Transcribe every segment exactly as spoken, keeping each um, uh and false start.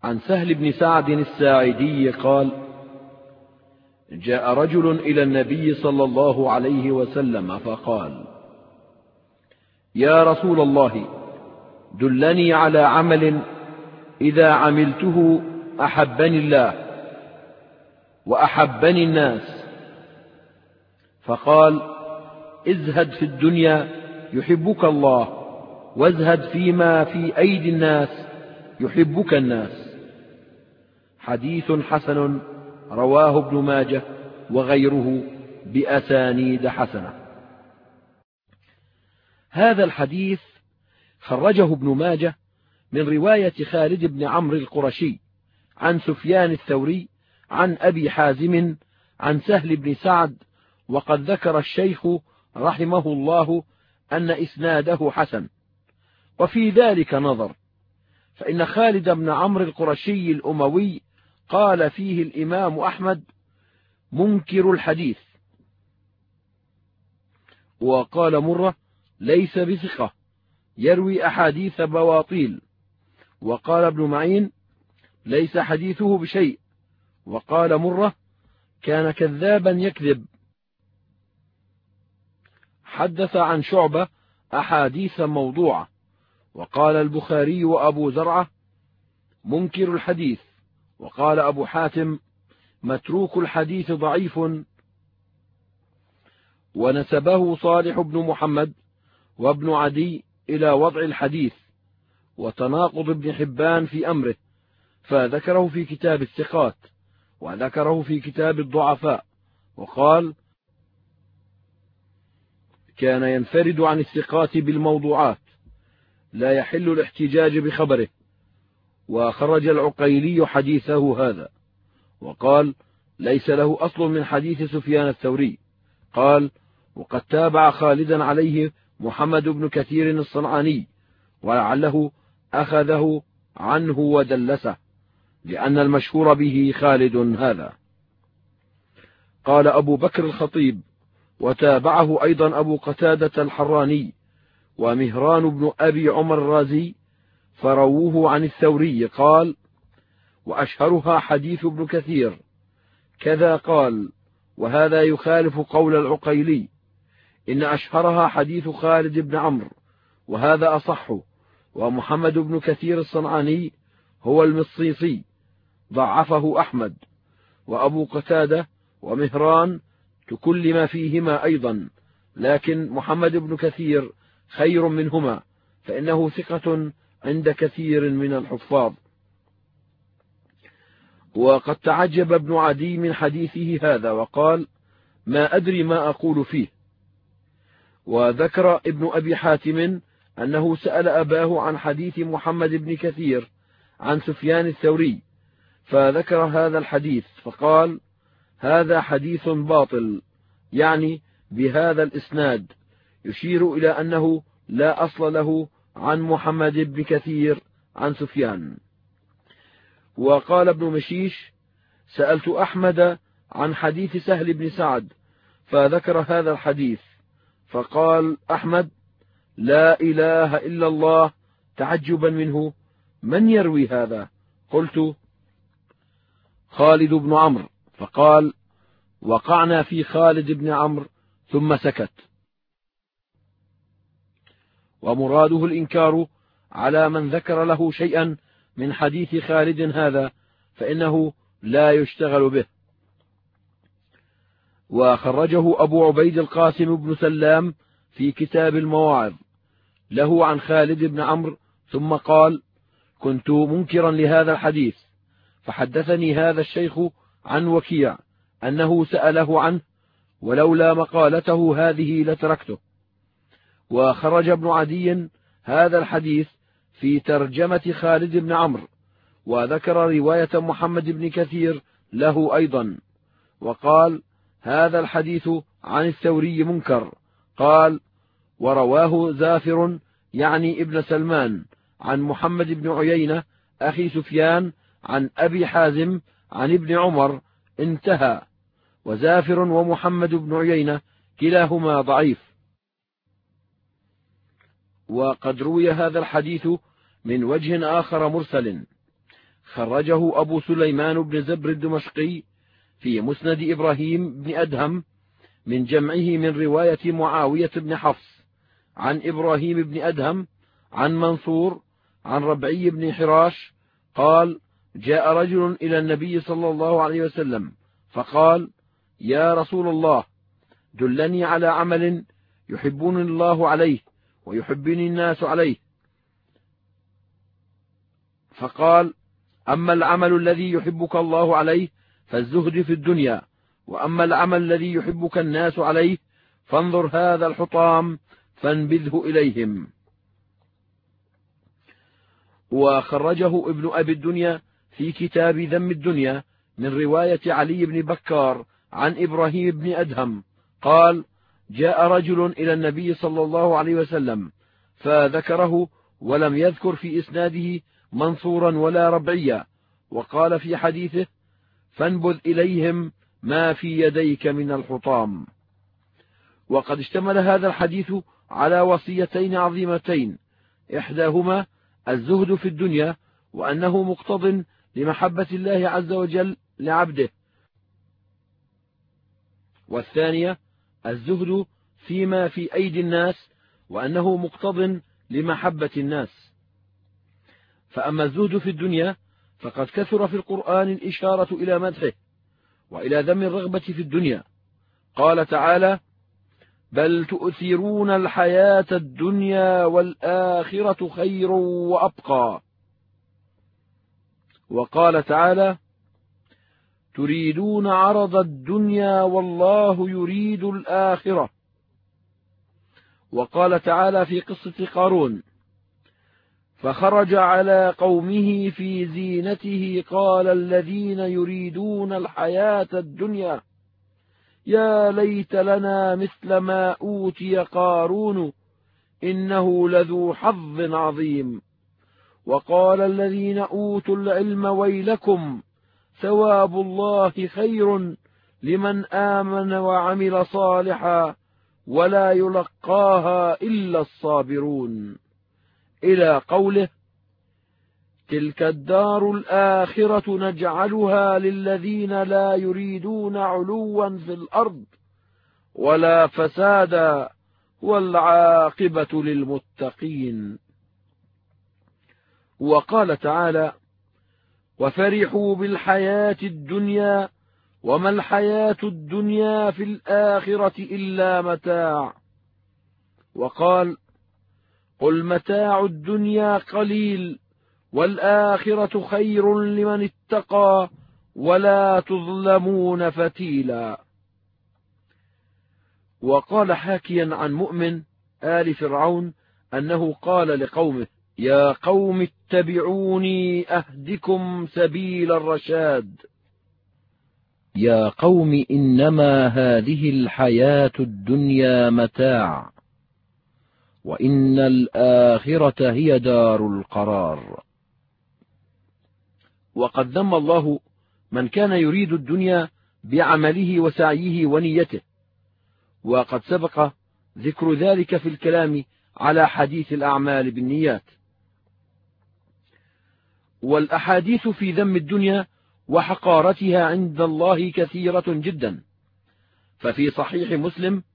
عن سهل بن سعد الساعدي قال: جاء رجل إلى النبي صلى الله عليه وسلم فقال: يا رسول الله، دلني على عمل إذا عملته أحبني الله وأحبني الناس. فقال: ازهد في الدنيا يحبك الله، وازهد فيما في أيدي الناس يحبك الناس. حديث حسن رواه ابن ماجه وغيره بأسانيد حسنة. هذا الحديث خرجه ابن ماجه من رواية خالد بن عمرو القرشي عن سفيان الثوري عن أبي حازم عن سهل بن سعد، وقد ذكر الشيخ رحمه الله أن إسناده حسن، وفي ذلك نظر، فإن خالد بن عمرو القرشي الأموي قال فيه الإمام أحمد: منكر الحديث، وقال مرة: ليس بثقة، يروي أحاديث بواطيل، وقال ابن معين: ليس حديثه بشيء، وقال مرة: كان كذابا يكذب. حدث عن شعبة أحاديث موضوعة. وقال البخاري وأبو زرعة: منكر الحديث. وقال أبو حاتم: متروك الحديث ضعيف. ونسبه صالح بن محمد وابن عدي إلى وضع الحديث وتناقض ابن حبان في أمره، فذكره في كتاب الثقات وذكره في كتاب الضعفاء، وقال: كان ينفرد عن الثقات بالموضوعات، لا يحل الاحتجاج بخبره. وخرج العقيلي حديثه هذا، وقال: ليس له أصل من حديث سفيان الثوري. قال: وقد تابع خالدا عليه محمد بن كثير الصنعاني، ولعله أخذه عنه ودلسه، لأن المشهور به خالد هذا. قال أبو بكر الخطيب: وتابعه أيضا أبو قتادة الحراني ومهران بن أبي عمر الرازي، فرووه عن الثوري. قال: وأشهرها حديث ابن كثير كذا. قال: وهذا يخالف قول العقيلي، إن أشهرها حديث خالد بن عمرو، وهذا أصح. ومحمد بن كثير الصنعاني هو المصيصي، ضعفه أحمد. وأبو قتادة ومهران تكلم فيهما أيضا، لكن محمد بن كثير خير منهما، فإنه ثقة عند كثير من الحفاظ. وقد تعجب ابن عدي من حديثه هذا، وقال: ما أدري ما أقول فيه. وذكر ابن أبي حاتم أنه سأل أباه عن حديث محمد بن كثير عن سفيان الثوري، فذكر هذا الحديث، فقال: هذا حديث باطل، يعني بهذا الإسناد، يشير إلى أنه لا أصل له عن محمد بن كثير عن سفيان. وقال ابن مشيش: سألت أحمد عن حديث سهل بن سعد، فذكر هذا الحديث، فقال أحمد: لا إله إلا الله، تعجبا منه، من يروي هذا؟ قلت: خالد بن عمرو. فقال: وقعنا في خالد بن عمرو، ثم سكت. ومراده الإنكار على من ذكر له شيئا من حديث خالد هذا، فإنه لا يشتغل به. وخرجه أبو عبيد القاسم بن سلام في كتاب المواعظ له عن خالد بن عمرو، ثم قال: كنت منكرا لهذا الحديث، فحدثني هذا الشيخ عن وكيع أنه سأله عنه، ولولا مقالته هذه لتركته. وخرج ابن عدي هذا الحديث في ترجمة خالد بن عمرو، وذكر رواية محمد بن كثير له أيضا، وقال: هذا الحديث عن الثوري منكر. قال: ورواه زافر، يعني ابن سلمان، عن محمد بن عيينة أخي سفيان عن أبي حازم عن ابن عمر، انتهى. وزافر ومحمد بن عيينة كلاهما ضعيف. وقد روي هذا الحديث من وجه آخر مرسل، خرجه أبو سليمان بن زبر الدمشقي في مسند إبراهيم بن أدهم من جمعه من رواية معاوية بن حفص عن إبراهيم بن أدهم عن منصور عن ربعي بن حراش قال: جاء رجل إلى النبي صلى الله عليه وسلم فقال: يا رسول الله، دلني على عمل يحبني الله عليه ويحبني الناس عليه. فقال: أما العمل الذي يحبك الله عليه فالزهد في الدنيا، وأما العمل الذي يحبك الناس عليه فانظر هذا الحطام فانبذه إليهم. وخرجه ابن أبي الدنيا في كتاب ذم الدنيا من رواية علي بن بكار عن إبراهيم بن أدهم قال: جاء رجل إلى النبي صلى الله عليه وسلم فذكره ولم يذكر في إسناده منصورا ولا ربعيا، وقال في حديثه: فانبذ إليهم ما في يديك من الحطام. وقد اشتمل هذا الحديث على وصيتين عظيمتين، إحداهما الزهد في الدنيا، وأنه مقتض لمحبة الله عز وجل لعبده، والثانية الزهد فيما في أيدي الناس، وأنه مقتض لمحبة الناس. فأما الزهد في الدنيا فقد كثر في القرآن الإشارة إلى مدحه وإلى ذم الرغبة في الدنيا. قال تعالى: بل تؤثرون الحياة الدنيا والآخرة خير وأبقى. وقال تعالى: تريدون عرض الدنيا والله يريد الآخرة. وقال تعالى في قصة قارون: فخرج على قومه في زينته قال الذين يريدون الحياة الدنيا يا ليت لنا مثل ما أوتي قارون إنه لذو حظ عظيم. وقال الذين أوتوا العلم ويلكم ثواب الله خير لمن آمن وعمل صالحا ولا يلقاها إلا الصابرون، إلى قوله: تلك الدار الآخرة نجعلها للذين لا يريدون علوا في الأرض ولا فسادا والعاقبة للمتقين. وقال تعالى: وفرحوا بالحياة الدنيا وما الحياة الدنيا في الآخرة إلا متاع. وقال: قل متاع الدنيا قليل والآخرة خير لمن اتقى ولا تظلمون فتيلا. وقال حاكيا عن مؤمن آل فرعون أنه قال لقومه: يا قوم اتبعوني أهدكم سبيل الرشاد. يا قوم إنما هذه الحياة الدنيا متاع وإن الآخرة هي دار القرار. وقد ذم الله من كان يريد الدنيا بعمله وسعيه ونيته، وقد سبق ذكر ذلك في الكلام على حديث الأعمال بالنيات. والأحاديث في ذم الدنيا وحقارتها عند الله كثيرة جدا. ففي صحيح مسلم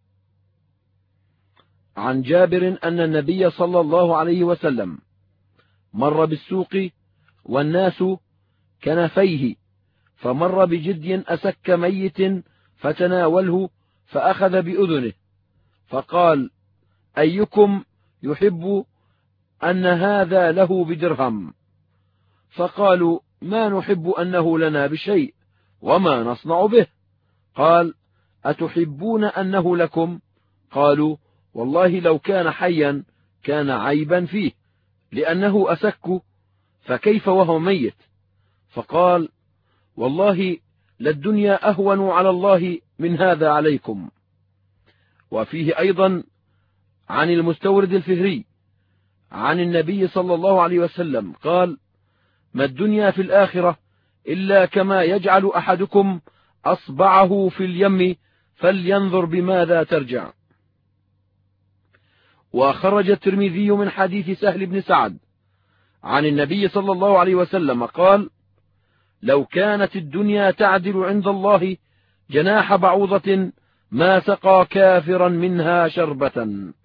عن جابر أن النبي صلى الله عليه وسلم مر بالسوق والناس كنفيه، فمر بجدي أسك ميت فتناوله فأخذ بأذنه فقال: أيكم يحب أن هذا له بدرهم؟ فقالوا: ما نحب أنه لنا بشيء وما نصنع به. قال: أتحبون أنه لكم؟ قالوا: والله لو كان حيا كان عيبا فيه لأنه أسك، فكيف وهو ميت؟ فقال: والله للدنيا أهون على الله من هذا عليكم. وفيه أيضا عن المستورد الفهري عن النبي صلى الله عليه وسلم قال: ما الدنيا في الآخرة إلا كما يجعل أحدكم أصبعه في اليم فلينظر بماذا ترجع. وخرج الترمذي من حديث سهل بن سعد عن النبي صلى الله عليه وسلم قال: لو كانت الدنيا تعدل عند الله جناح بعوضة ما سقى كافرا منها شربة.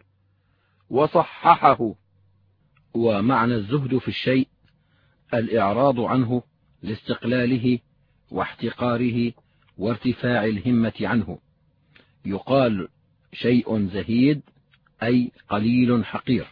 وصححه. ومعنى الزهد في الشيء الإعراض عنه لاستقلاله واحتقاره وارتفاع الهمة عنه. يقال شيء زهيد أي قليل حقير.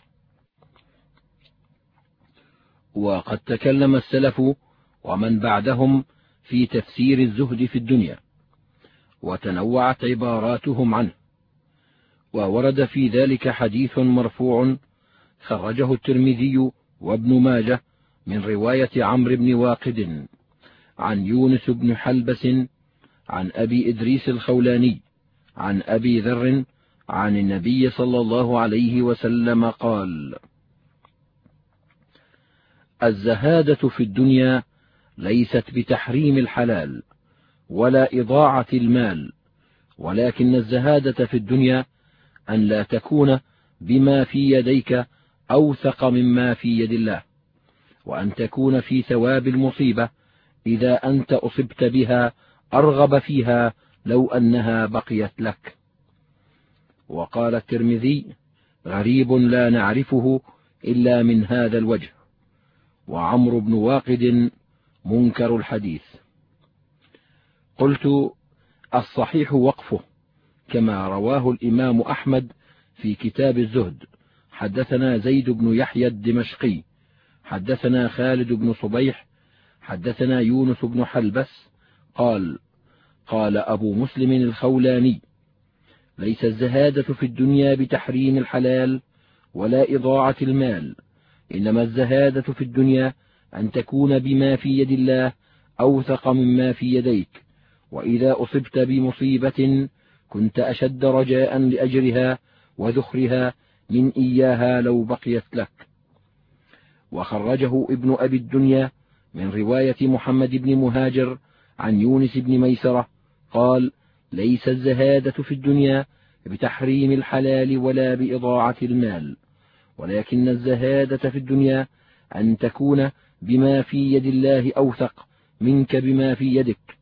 وقد تكلم السلف ومن بعدهم في تفسير الزهد في الدنيا، وتنوعت عباراتهم عنه، وورد في ذلك حديث مرفوع خرجه الترمذي وابن ماجه من رواية عمرو بن واقد عن يونس بن حلبس عن أبي إدريس الخولاني عن أبي ذر عن النبي صلى الله عليه وسلم قال: الزهادة في الدنيا ليست بتحريم الحلال ولا إضاعة المال، ولكن الزهادة في الدنيا أن لا تكون بما في يديك أوثق مما في يد الله، وأن تكون في ثواب المصيبة إذا أنت أصبت بها أرغب فيها لو أنها بقيت لك. وقال الترمذي: غريب لا نعرفه إلا من هذا الوجه. وعمرو بن واقد منكر الحديث. قلت: الصحيح وقفه، كما رواه الإمام أحمد في كتاب الزهد. حدثنا زيد بن يحيى الدمشقي حدثنا خالد بن صبيح حدثنا يونس بن حلبس قال: قال أبو مسلم الخولاني: ليس الزهادة في الدنيا بتحريم الحلال ولا إضاعة المال، إنما الزهادة في الدنيا أن تكون بما في يد الله أوثق مما في يديك، وإذا أصبت بمصيبة كنت أشد رجاء لأجرها وذخرها من إياها لو بقيت لك. وخرجه ابن أبي الدنيا من رواية محمد بن مهاجر عن يونس بن ميسرة قال: ليس الزهادة في الدنيا بتحريم الحلال ولا بإضاعة المال، ولكن الزهادة في الدنيا أن تكون بما في يد الله أوثق منك بما في يدك،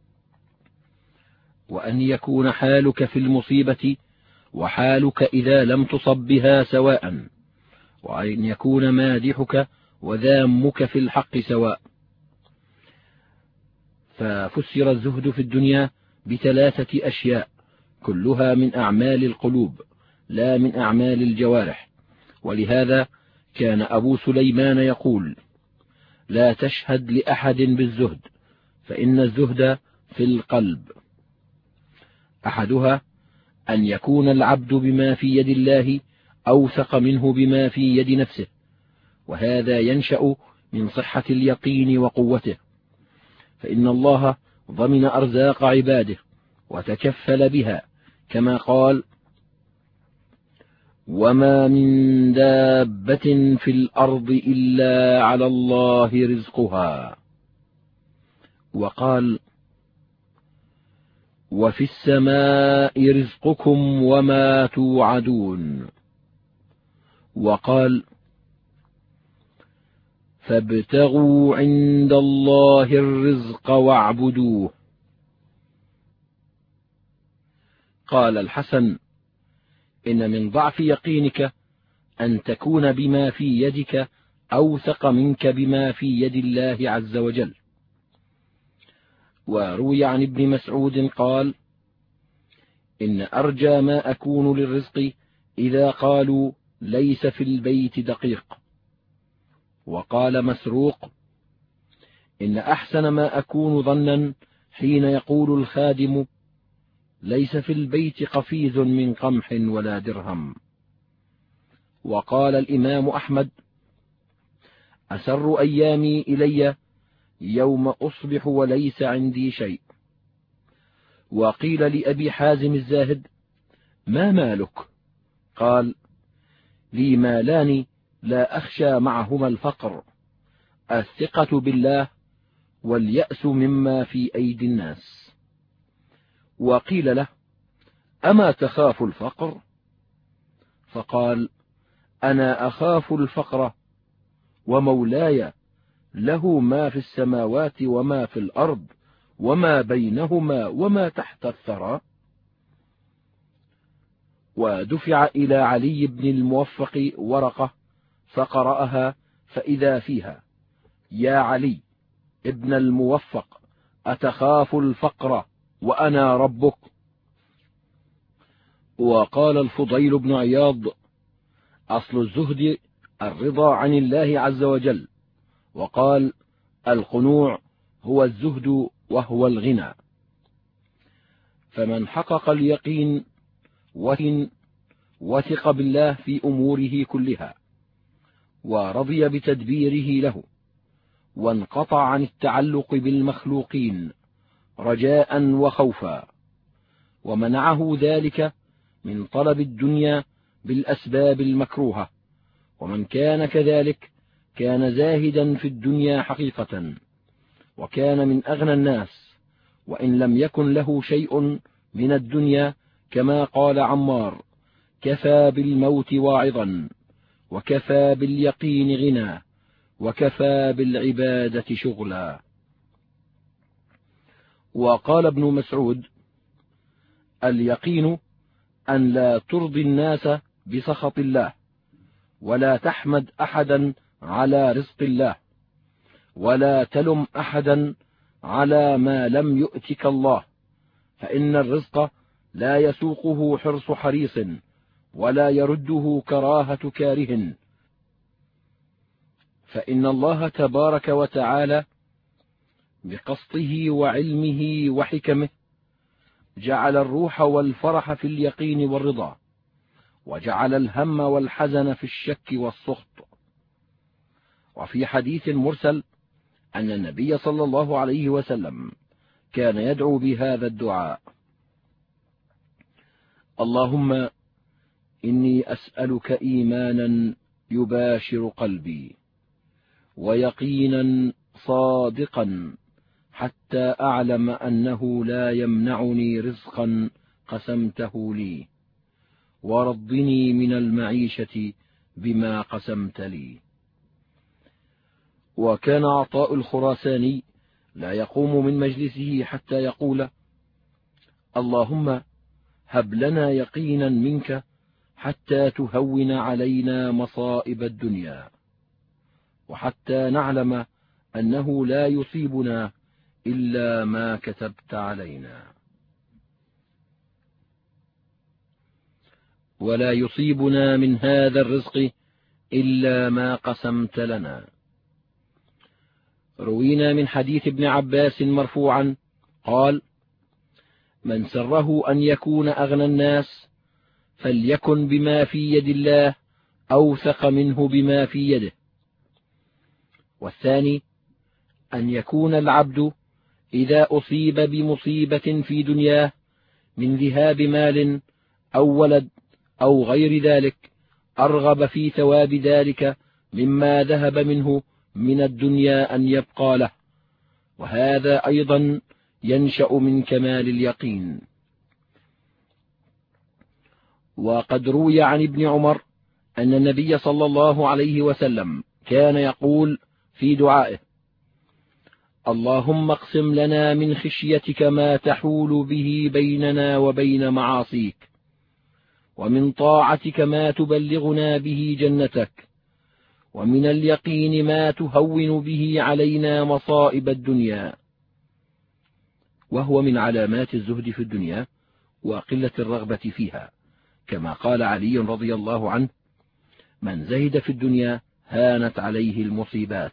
وأن يكون حالك في المصيبة وحالك إذا لم تصب بها سواء، وأن يكون مادحك وذامك في الحق سواء. ففسر الزهد في الدنيا بثلاثة أشياء كلها من أعمال القلوب لا من أعمال الجوارح. ولهذا كان أبو سليمان يقول: لا تشهد لأحد بالزهد، فإن الزهد في القلب. أحدها أن يكون العبد بما في يد الله أوثق منه بما في يد نفسه، وهذا ينشأ من صحة اليقين وقوته، فإن الله ضمن أرزاق عباده وتكفل بها، كما قال: وما من دابة في الأرض إلا على الله رزقها. وقال: وفي السماء رزقكم وما توعدون. وقال: فابتغوا عند الله الرزق واعبدوه. قال الحسن: إن من ضعف يقينك أن تكون بما في يدك أوثق منك بما في يد الله عز وجل. وروي عن ابن مسعود قال: إن أرجى ما أكون للرزق إذا قالوا ليس في البيت دقيق. وقال مسروق: إن أحسن ما أكون ظنا حين يقول الخادم ليس في البيت قفيز من قمح ولا درهم. وقال الإمام أحمد: أسر أيامي إلي يوم أصبح وليس عندي شيء. وقيل لأبي حازم الزاهد: ما مالك؟ قال: لي مالان لا أخشى معهما الفقر، الثقة بالله واليأس مما في أيدي الناس. وقيل له: أما تخاف الفقر؟ فقال: أنا أخاف الفقر ومولاي له ما في السماوات وما في الأرض وما بينهما وما تحت الثرى. ودفع إلى علي بن الموفق ورقة فقرأها، فإذا فيها: يا علي ابن الموفق، أتخاف الفقر وأنا ربك؟ وقال الفضيل بن عياض: أصل الزهد الرضا عن الله عز وجل. وقال: القنوع هو الزهد وهو الغنى. فمن حقق اليقين وهن وثق بالله في أموره كلها، ورضي بتدبيره له، وانقطع عن التعلق بالمخلوقين رجاء وخوفا، ومنعه ذلك من طلب الدنيا بالأسباب المكروهة. ومن كان كذلك كان زاهدا في الدنيا حقيقة، وكان من أغنى الناس، وإن لم يكن له شيء من الدنيا، كما قال عمار: كفى بالموت واعظا، وكفى باليقين غنى، وكفى بالعبادة شغلا. وقال ابن مسعود: اليقين أن لا ترضي الناس بسخط الله، ولا تحمد أحدا على رزق الله، ولا تلم أحدا على ما لم يؤتك الله، فإن الرزق لا يسوقه حرص حريص، ولا يرده كراهة كاره، فإن الله تبارك وتعالى بقسطه وعلمه وحكمه جعل الروح والفرح في اليقين والرضا، وجعل الهم والحزن في الشك والسخط. وفي حديث مرسل أن النبي صلى الله عليه وسلم كان يدعو بهذا الدعاء: اللهم إني أسألك إيمانا يباشر قلبي، ويقينا صادقا، حتى أعلم أنه لا يمنعني رزقا قسمته لي، ورضني من المعيشة بما قسمت لي. وكان عطاء الخراساني لا يقوم من مجلسه حتى يقول: اللهم هب لنا يقينا منك حتى تهون علينا مصائب الدنيا، وحتى نعلم أنه لا يصيبنا إلا ما كتبت علينا، ولا يصيبنا من هذا الرزق إلا ما قسمت لنا. روينا من حديث ابن عباس مرفوعا قال: من سره أن يكون أغنى الناس فليكن بما في يد الله أوثق منه بما في يده. والثاني أن يكون العبد إذا أصيب بمصيبة في دنياه من ذهاب مال أو ولد أو غير ذلك أرغب في ثواب ذلك مما ذهب منه من الدنيا أن يبقى له، وهذا أيضا ينشأ من كمال اليقين. وقد روي عن ابن عمر أن النبي صلى الله عليه وسلم كان يقول في دعائه: اللهم اقسم لنا من خشيتك ما تحول به بيننا وبين معاصيك، ومن طاعتك ما تبلغنا به جنتك، ومن اليقين ما تهون به علينا مصائب الدنيا. وهو من علامات الزهد في الدنيا وقلة الرغبة فيها، كما قال علي رضي الله عنه: من زهد في الدنيا هانت عليه المصيبات.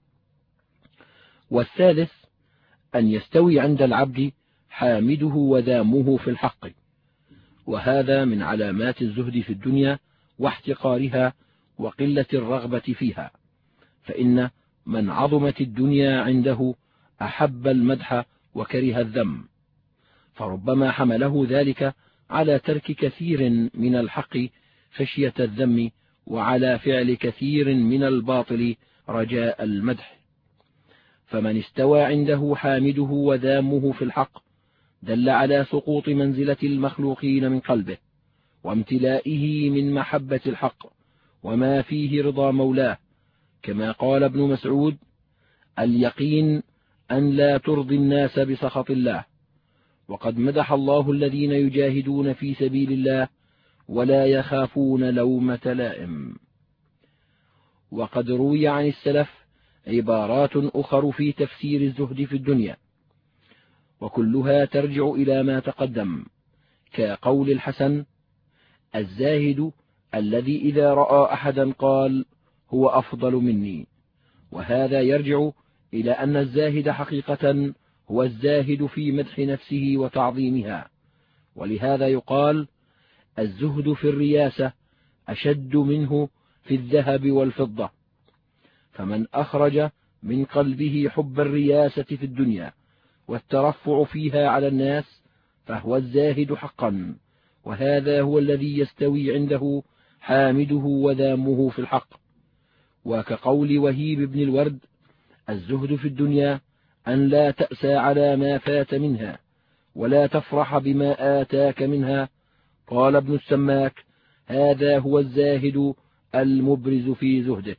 والثالث أن يستوي عند العبد حامده وذامه في الحق، وهذا من علامات الزهد في الدنيا واحتقارها وقلة الرغبة فيها، فإن من عظمت الدنيا عنده أحب المدح وكره الذم، فربما حمله ذلك على ترك كثير من الحق خشية الذم، وعلى فعل كثير من الباطل رجاء المدح. فمن استوى عنده حامده وذامه في الحق دل على سقوط منزلة المخلوقين من قلبه، وامتلائه من محبة الحق وما فيه رضا مولاه، كما قال ابن مسعود: اليقين أن لا ترضي الناس بسخط الله. وقد مدح الله الذين يجاهدون في سبيل الله ولا يخافون لومة لائم. وقد روي عن السلف عبارات أخر في تفسير الزهد في الدنيا، وكلها ترجع إلى ما تقدم، كقول الحسن: الزاهد الذي إذا رأى أحدا قال هو أفضل مني. وهذا يرجع إلى أن الزاهد حقيقة هو الزاهد في مدح نفسه وتعظيمها، ولهذا يقال: الزهد في الرياسة أشد منه في الذهب والفضة. فمن أخرج من قلبه حب الرياسة في الدنيا والترفع فيها على الناس فهو الزاهد حقا، وهذا هو الذي يستوي عنده حامده وذامه في الحق. وكقول وهيب بن الورد: الزهد في الدنيا أن لا تأسى على ما فات منها ولا تفرح بما آتاك منها. قال ابن السماك: هذا هو الزاهد المبرز في زهده.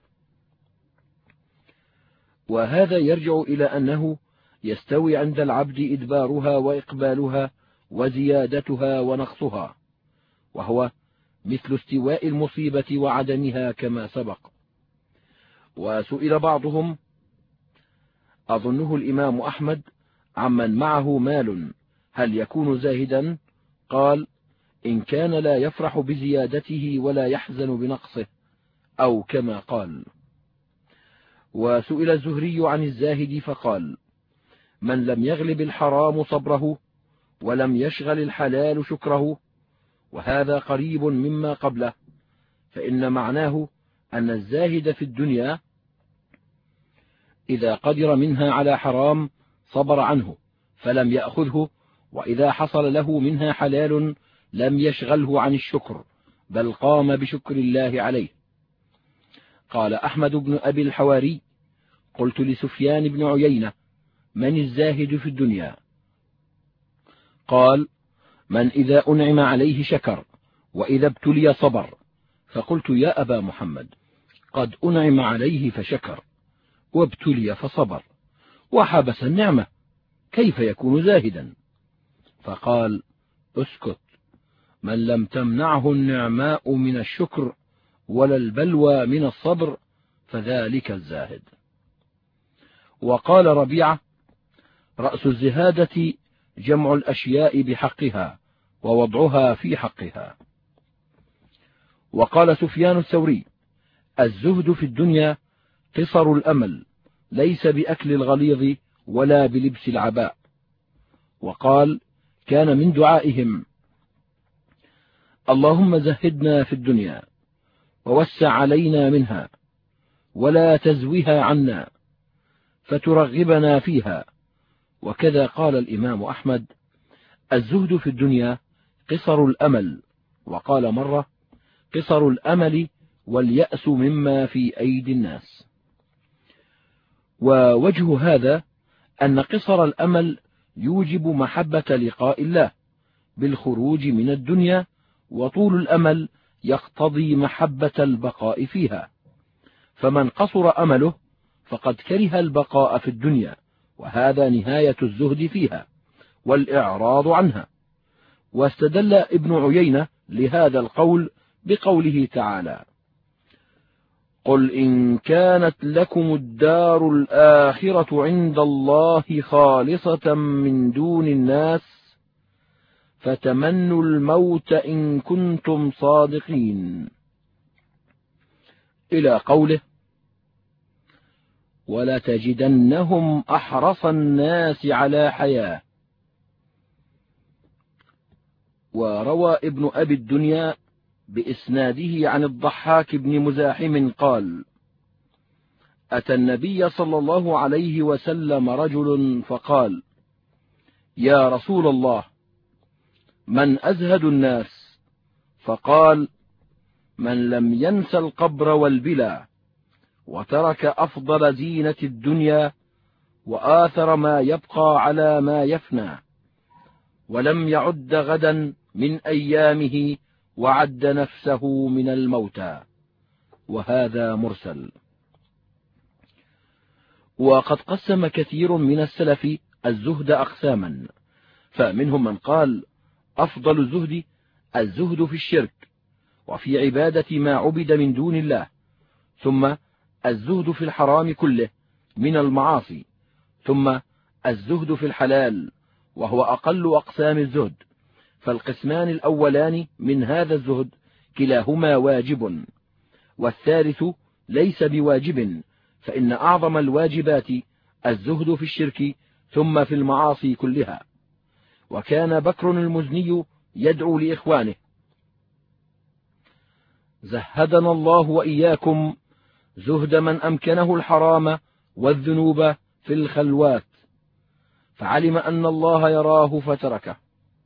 وهذا يرجع إلى أنه يستوي عند العبد إدبارها وإقبالها وزيادتها ونقصها، وهو مثل استواء المصيبة وعدمها كما سبق. وسئل بعضهم، أظنه الإمام أحمد، عمن معه مال هل يكون زاهدا؟ قال: إن كان لا يفرح بزيادته ولا يحزن بنقصه، أو كما قال. وسئل الزهري عن الزاهد فقال: من لم يغلب الحرام صبره ولم يشغل الحلال شكره. وهذا قريب مما قبله، فإن معناه أن الزاهد في الدنيا إذا قدر منها على حرام صبر عنه فلم يأخذه، وإذا حصل له منها حلال لم يشغله عن الشكر، بل قام بشكر الله عليه. قال أحمد بن أبي الحواري: قلت لسفيان بن عيينة: من الزاهد في الدنيا؟ قال: من إذا أنعم عليه شكر وإذا ابتلي صبر. فقلت: يا أبا محمد، قد أنعم عليه فشكر وابتلي فصبر وحبس النعمة، كيف يكون زاهدا؟ فقال: اسكت، من لم تمنعه النعماء من الشكر ولا البلوى من الصبر فذلك الزاهد. وقال ربيعة: رأس الزهادة جمع الأشياء بحقها ووضعها في حقها. وقال سفيان الثوري: الزهد في الدنيا قصر الأمل، ليس بأكل الغليظ ولا بلبس العباء. وقال: كان من دعائهم: اللهم زهدنا في الدنيا ووسع علينا منها ولا تزوها عنا فترغبنا فيها. وكذا قال الإمام أحمد: الزهد في الدنيا قصر الأمل. وقال مرة: قصر الأمل واليأس مما في أيدي الناس. ووجه هذا أن قصر الأمل يوجب محبة لقاء الله بالخروج من الدنيا، وطول الأمل يقتضي محبة البقاء فيها. فمن قصر أمله فقد كره البقاء في الدنيا، وهذا نهاية الزهد فيها والإعراض عنها. واستدل ابن عيينة لهذا القول بقوله تعالى: قل إن كانت لكم الدار الآخرة عند الله خالصة من دون الناس فتمنوا الموت إن كنتم صادقين، إلى قوله: ولتجدنهم أحرص الناس على حياة. وروى ابن أبي الدنيا بإسناده عن الضحاك بن مزاحم قال: أتى النبي صلى الله عليه وسلم رجل فقال: يا رسول الله، من أزهد الناس؟ فقال: من لم ينس القبر والبلى وترك أفضل زينة الدنيا وآثر ما يبقى على ما يفنى ولم يعد غدا من أيامه وعد نفسه من الموتى. وهذا مرسل. وقد قسم كثير من السلف الزهد أقساما، فمنهم من قال أفضل الزهد الزهد في الشرك وفي عبادة ما عبد من دون الله، ثم الزهد في الحرام كله من المعاصي، ثم الزهد في الحلال وهو أقل أقسام الزهد. فالقسمان الأولان من هذا الزهد كلاهما واجب، والثالث ليس بواجب، فإن أعظم الواجبات الزهد في الشرك ثم في المعاصي كلها. وكان بكر المزني يدعو لإخوانه: زهدنا الله وإياكم زهد من أمكنه الحرام والذنوب في الخلوات، فعلم أن الله يراه فتركه.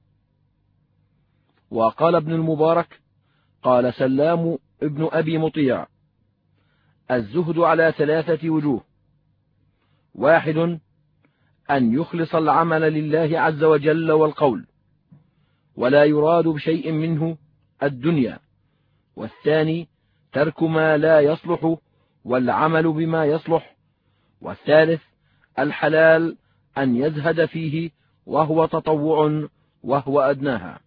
وقال ابن المبارك: قال سلام ابن أبي مطيع: الزهد على ثلاثة وجوه: واحد أن يخلص العمل لله عز وجل والقول، ولا يراد بشيء منه الدنيا. والثاني ترك ما لا يصلح والعمل بما يصلح. والثالث الحلال أن يزهد فيه وهو تطوع وهو أدناها.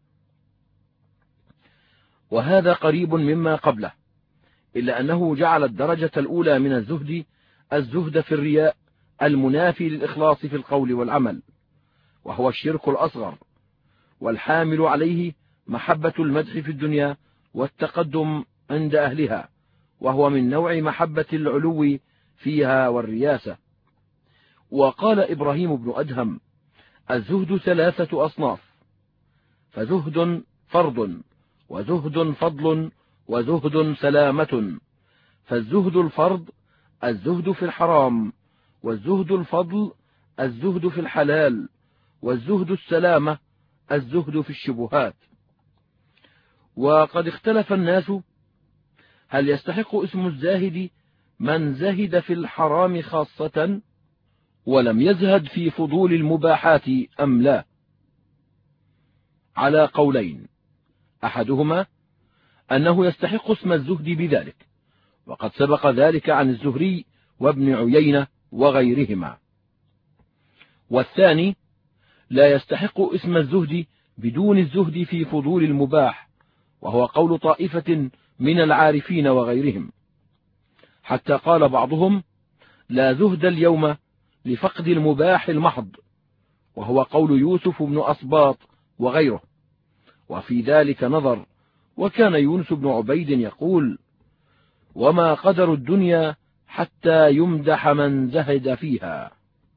وهذا قريب مما قبله، إلا أنه جعل الدرجة الأولى من الزهد الزهد في الرياء المنافي للإخلاص في القول والعمل، وهو الشرك الأصغر، والحامل عليه محبة المدح في الدنيا والتقدم عند أهلها، وهو من نوع محبة العلو فيها والرياسة. وقال إبراهيم بن أدهم: الزهد ثلاثة أصناف: فزهد فرض، وزهد فضل، وزهد سلامة. فالزهد الفرض الزهد في الحرام، والزهد الفضل الزهد في الحلال، والزهد السلامة الزهد في الشبهات. وقد اختلف الناس هل يستحق اسم الزاهد من زهد في الحرام خاصة ولم يزهد في فضول المباحات أم لا، على قولين: أحدهما أنه يستحق اسم الزهد بذلك، وقد سبق ذلك عن الزهري وابن عيينة وغيرهما. والثاني لا يستحق اسم الزهد بدون الزهد في فضول المباح، وهو قول طائفة من العارفين وغيرهم، حتى قال بعضهم: لا زهد اليوم لفقد المباح المحض، وهو قول يوسف بن أصباط وغيره. وفي ذلك نظر، وكان يونس بن عبيد يقول: وما قدر الدنيا حتى يمدح من زهد فيها.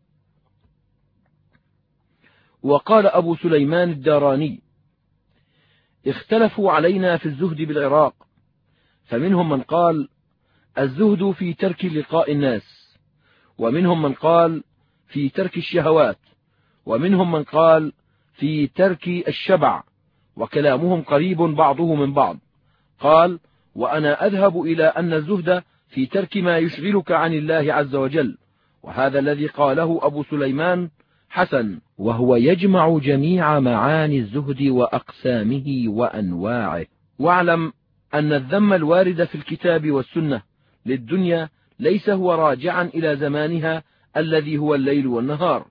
وقال أبو سليمان الداراني: اختلفوا علينا في الزهد بالعراق، فمنهم من قال الزهد في ترك لقاء الناس، ومنهم من قال في ترك الشهوات، ومنهم من قال في ترك الشبع، وكلامهم قريب بعضه من بعض. قال: وأنا أذهب إلى أن الزهد في ترك ما يشغلك عن الله عز وجل، وهذا الذي قاله أبو سليمان حسن، وهو يجمع جميع معاني الزهد وأقسامه وأنواعه. واعلم أن الذم الوارد في الكتاب والسنة للدنيا ليس هو راجعا إلى زمانها الذي هو الليل والنهار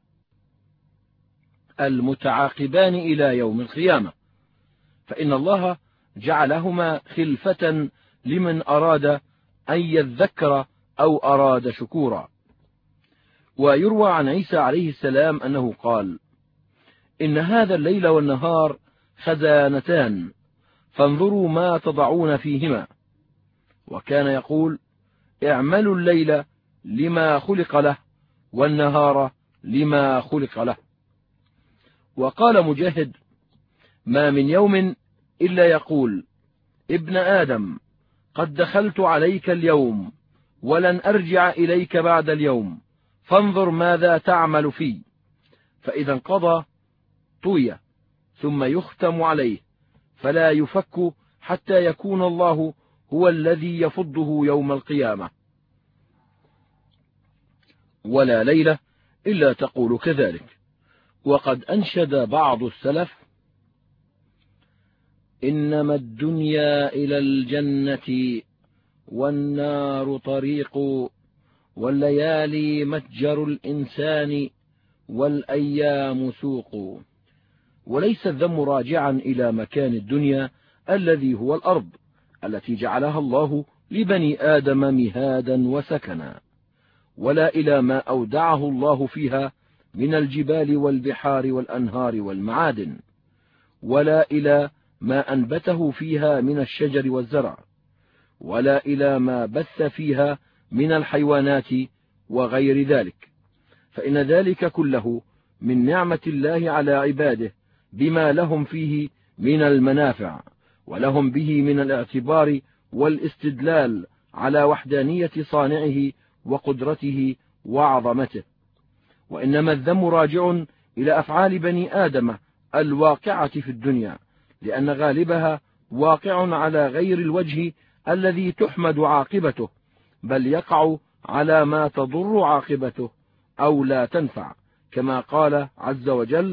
المتعاقبان إلى يوم القيامة، فإن الله جعلهما خلفة لمن أراد أن يذكر أو أراد شكورا. ويروى عن عيسى عليه السلام أنه قال: إن هذا الليل والنهار خزانتان، فانظروا ما تضعون فيهما. وكان يقول: اعملوا الليل لما خلق له، والنهار لما خلق له. وقال مجاهد: ما من يوم إلا يقول ابن آدم قد دخلت عليك اليوم ولن أرجع إليك بعد اليوم، فانظر ماذا تعمل فيه. فإذا انقضى طوي، ثم يختم عليه، فلا يفك حتى يكون الله هو الذي يفضه يوم القيامة. ولا ليلة إلا تقول كذلك. وقد أنشد بعض السلف: إنما الدنيا إلى الجنة والنار طريق، والليالي متجر الإنسان والأيام سوق. وليس الذم راجعا إلى مكان الدنيا الذي هو الأرض التي جعلها الله لبني آدم مهادا وسكنا، ولا إلى ما أودعه الله فيها من الجبال والبحار والأنهار والمعادن، ولا إلى ما أنبته فيها من الشجر والزرع، ولا إلى ما بث فيها من الحيوانات وغير ذلك، فإن ذلك كله من نعمة الله على عباده بما لهم فيه من المنافع، ولهم به من الاعتبار والاستدلال على وحدانية صانعه وقدرته وعظمته. وإنما الذم راجع إلى أفعال بني آدم الواقعة في الدنيا، لأن غالبها واقع على غير الوجه الذي تحمد عاقبته، بل يقع على ما تضر عاقبته أو لا تنفع، كما قال عز وجل: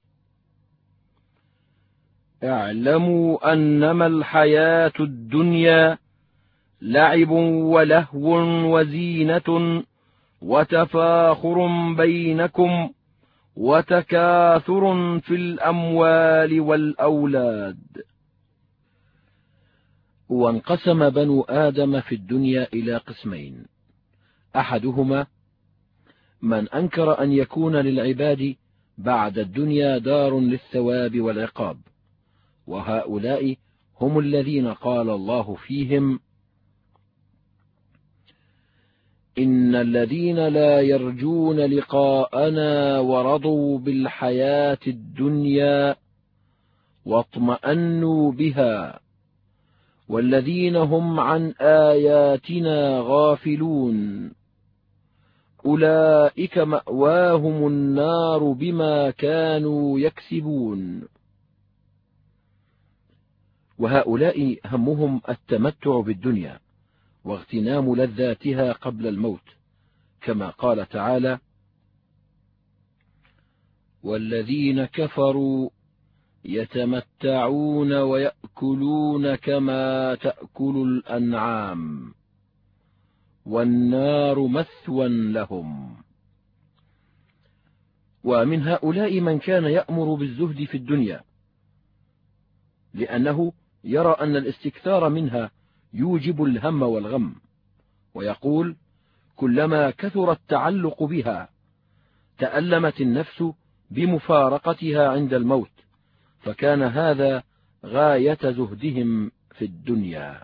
اعلموا أنما الحياة الدنيا لعب ولهو وزينة وتفاخر بينكم وتكاثر في الأموال والأولاد. وانقسم بنو آدم في الدنيا إلى قسمين: أحدهما من أنكر أن يكون للعباد بعد الدنيا دار للثواب والعقاب، وهؤلاء هم الذين قال الله فيهم: إن الذين لا يرجون لقاءنا ورضوا بالحياة الدنيا واطمأنوا بها والذين هم عن آياتنا غافلون أولئك مأواهم النار بما كانوا يكسبون. وهؤلاء همهم التمتع بالدنيا واغتنام لذاتها قبل الموت، كما قال تعالى: والذين كفروا يتمتعون ويأكلون كما تأكل الأنعام والنار مثوى لهم. ومن هؤلاء من كان يأمر بالزهد في الدنيا، لأنه يرى أن الاستكثار منها يوجب الهم والغم، ويقول: كلما كثر التعلق بها تألمت النفس بمفارقتها عند الموت، فكان هذا غاية زهدهم في الدنيا.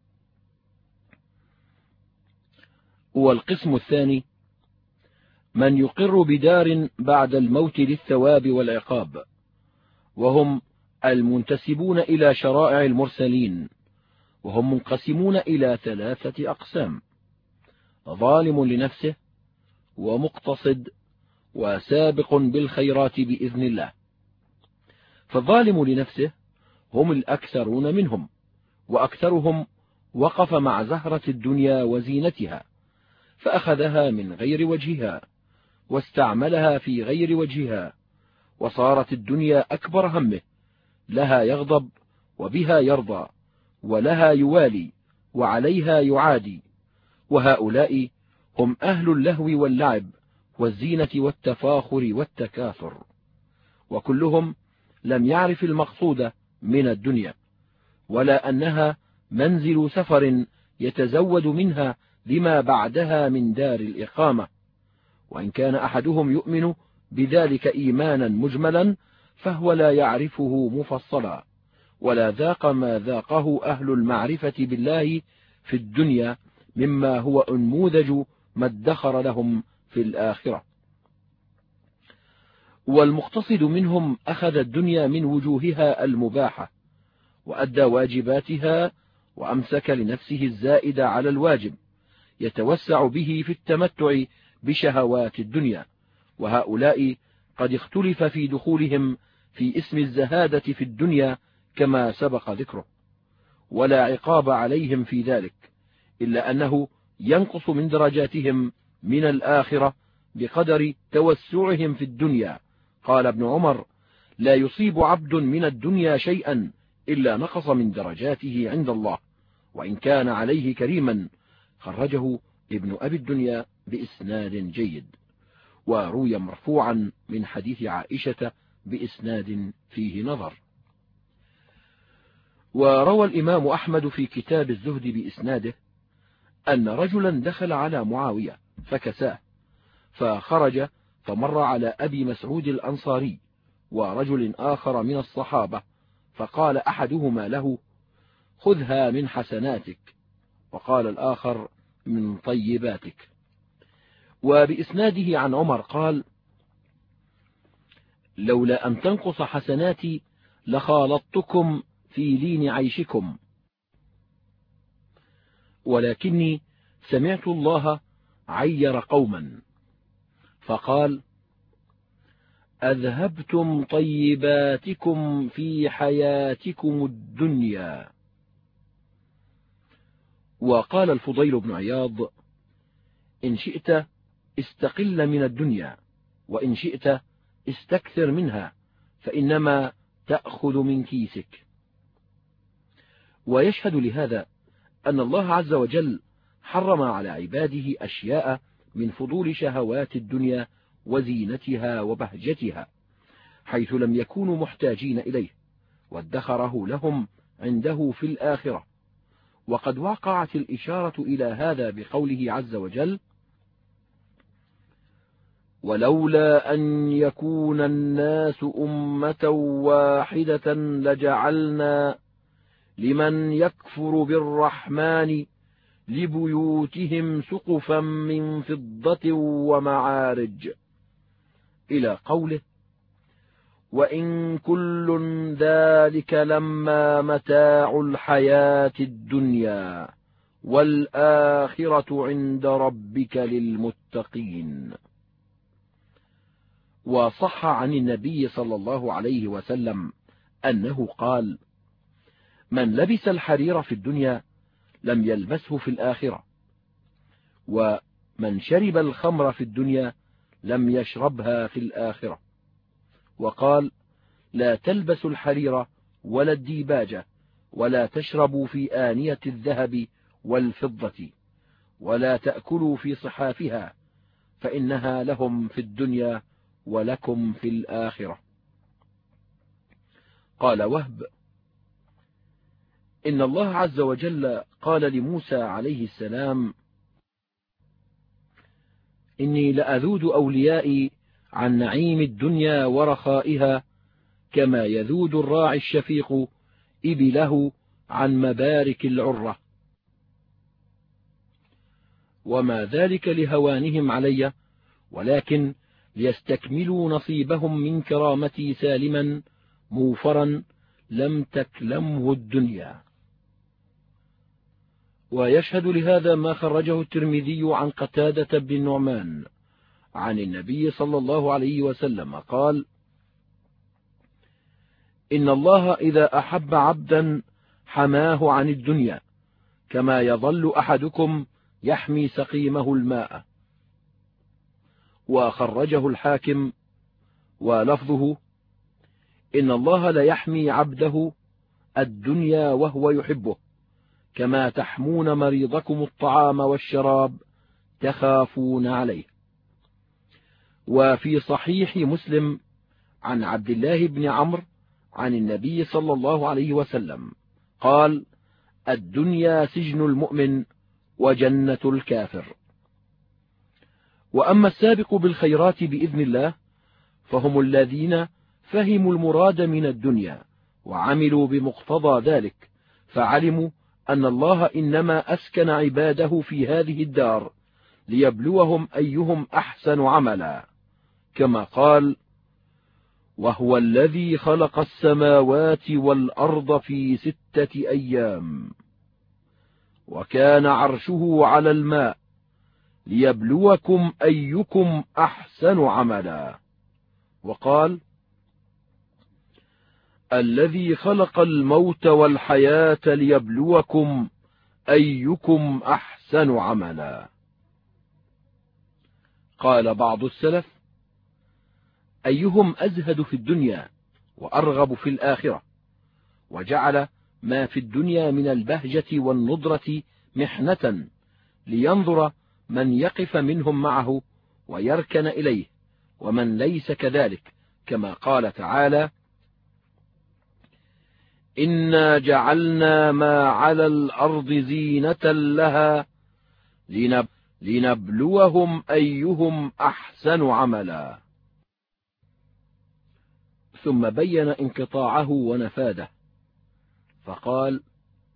والقسم الثاني من يقر بدار بعد الموت للثواب والعقاب، وهم المنتسبون إلى شرائع المرسلين، وهم منقسمون إلى ثلاثة أقسام: ظالم لنفسه ومقتصد وسابق بالخيرات بإذن الله. فالظالم لنفسه هم الأكثرون منهم، وأكثرهم وقف مع زهرة الدنيا وزينتها، فأخذها من غير وجهها واستعملها في غير وجهها، وصارت الدنيا أكبر همه، لها يغضب وبها يرضى ولها يوالي وعليها يعادي. وهؤلاء هم أهل اللهو واللعب والزينة والتفاخر والتكاثر، وكلهم لم يعرف المقصود من الدنيا، ولا أنها منزل سفر يتزود منها لما بعدها من دار الإقامة. وإن كان أحدهم يؤمن بذلك إيمانا مجملا، فهو لا يعرفه مفصلا، ولا ذاق ما ذاقه أهل المعرفة بالله في الدنيا مما هو أنموذج ما ادخر لهم في الآخرة. والمقتصد منهم أخذ الدنيا من وجوهها المباحة وأدى واجباتها، وأمسك لنفسه الزائد على الواجب، يتوسع به في التمتع بشهوات الدنيا. وهؤلاء قد اختلف في دخولهم في اسم الزهادة في الدنيا كما سبق ذكره، ولا عقاب عليهم في ذلك، إلا أنه ينقص من درجاتهم من الآخرة بقدر توسعهم في الدنيا. قال ابن عمر: لا يصيب عبد من الدنيا شيئا إلا نقص من درجاته عند الله، وإن كان عليه كريما. خرجه ابن أبي الدنيا بإسناد جيد، وروي مرفوعا من حديث عائشة بإسناد فيه نظر. وروى الإمام أحمد في كتاب الزهد بإسناده أن رجلا دخل على معاوية فكساه، فخرج فمر على أبي مسعود الأنصاري ورجل آخر من الصحابة، فقال أحدهما له: خذها من حسناتك، وقال الآخر: من طيباتك. وبإسناده عن عمر قال: لولا أن تنقص حسناتي لخالطتكم في لين عيشكم، ولكني سمعت الله عير قوما فقال: أذهبتم طيباتكم في حياتكم الدنيا. وقال الفضيل بن عياض: إن شئت استقل من الدنيا، وإن شئت استكثر منها، فإنما تأخذ من كيسك. ويشهد لهذا أن الله عز وجل حرم على عباده أشياء من فضول شهوات الدنيا وزينتها وبهجتها، حيث لم يكونوا محتاجين إليه، وادخره لهم عنده في الآخرة. وقد وقعت الإشارة إلى هذا بقوله عز وجل: ولولا أن يكون الناس أمة واحدة لجعلنا لمن يكفر بالرحمن لبيوتهم سقفا من فضة ومعارج، إلى قوله: وإن كل ذلك لما متاع الحياة الدنيا والآخرة عند ربك للمتقين. وصح عن النبي صلى الله عليه وسلم أنه قال: من لبس الحرير في الدنيا لم يلبسه في الآخرة، ومن شرب الخمر في الدنيا لم يشربها في الآخرة. وقال: لا تلبسوا الحرير ولا الديباج، ولا تشربوا في آنية الذهب والفضة، ولا تأكلوا في صحافها، فإنها لهم في الدنيا ولكم في الآخرة. قال وهب: إن الله عز وجل قال لموسى عليه السلام: إني لأذود أوليائي عن نعيم الدنيا ورخائها، كما يذود الراعي الشفيق إبله عن مبارك العرة، وما ذلك لهوانهم علي، ولكن ليستكملوا نصيبهم من كرامتي سالما موفرا لم تكلمه الدنيا. ويشهد لهذا ما خرجه الترمذي عن قتادة بن النعمان عن النبي صلى الله عليه وسلم قال: إن الله إذا أحب عبدا حماه عن الدنيا، كما يظل أحدكم يحمي سقيمه الماء. وخرجه الحاكم ولفظه: إن الله ليحمي عبده الدنيا وهو يحبه، كما تحمون مريضكم الطعام والشراب تخافون عليه. وفي صحيح مسلم عن عبد الله بن عمرو عن النبي صلى الله عليه وسلم قال: الدنيا سجن المؤمن وجنة الكافر. وأما السابق بالخيرات بإذن الله فهم الذين فهموا المراد من الدنيا وعملوا بمقتضى ذلك، فعلموا أن الله إنما أسكن عباده في هذه الدار ليبلوهم أيهم أحسن عملا، كما قال: وهو الذي خلق السماوات والأرض في ستة أيام وكان عرشه على الماء ليبلوكم أيكم أحسن عملا. وقال: الذي خلق الموت والحياة ليبلوكم أيكم أحسن عملا. قال بعض السلف: أيهم أزهد في الدنيا وأرغب في الآخرة، وجعل ما في الدنيا من البهجة والنضرة محنة لينظر من يقف منهم معه ويركن إليه، ومن ليس كذلك، كما قال تعالى: إنا جعلنا ما على الأرض زينة لها لنبلوهم أيهم أحسن عملا. ثم بين انقطاعه ونفاده فقال: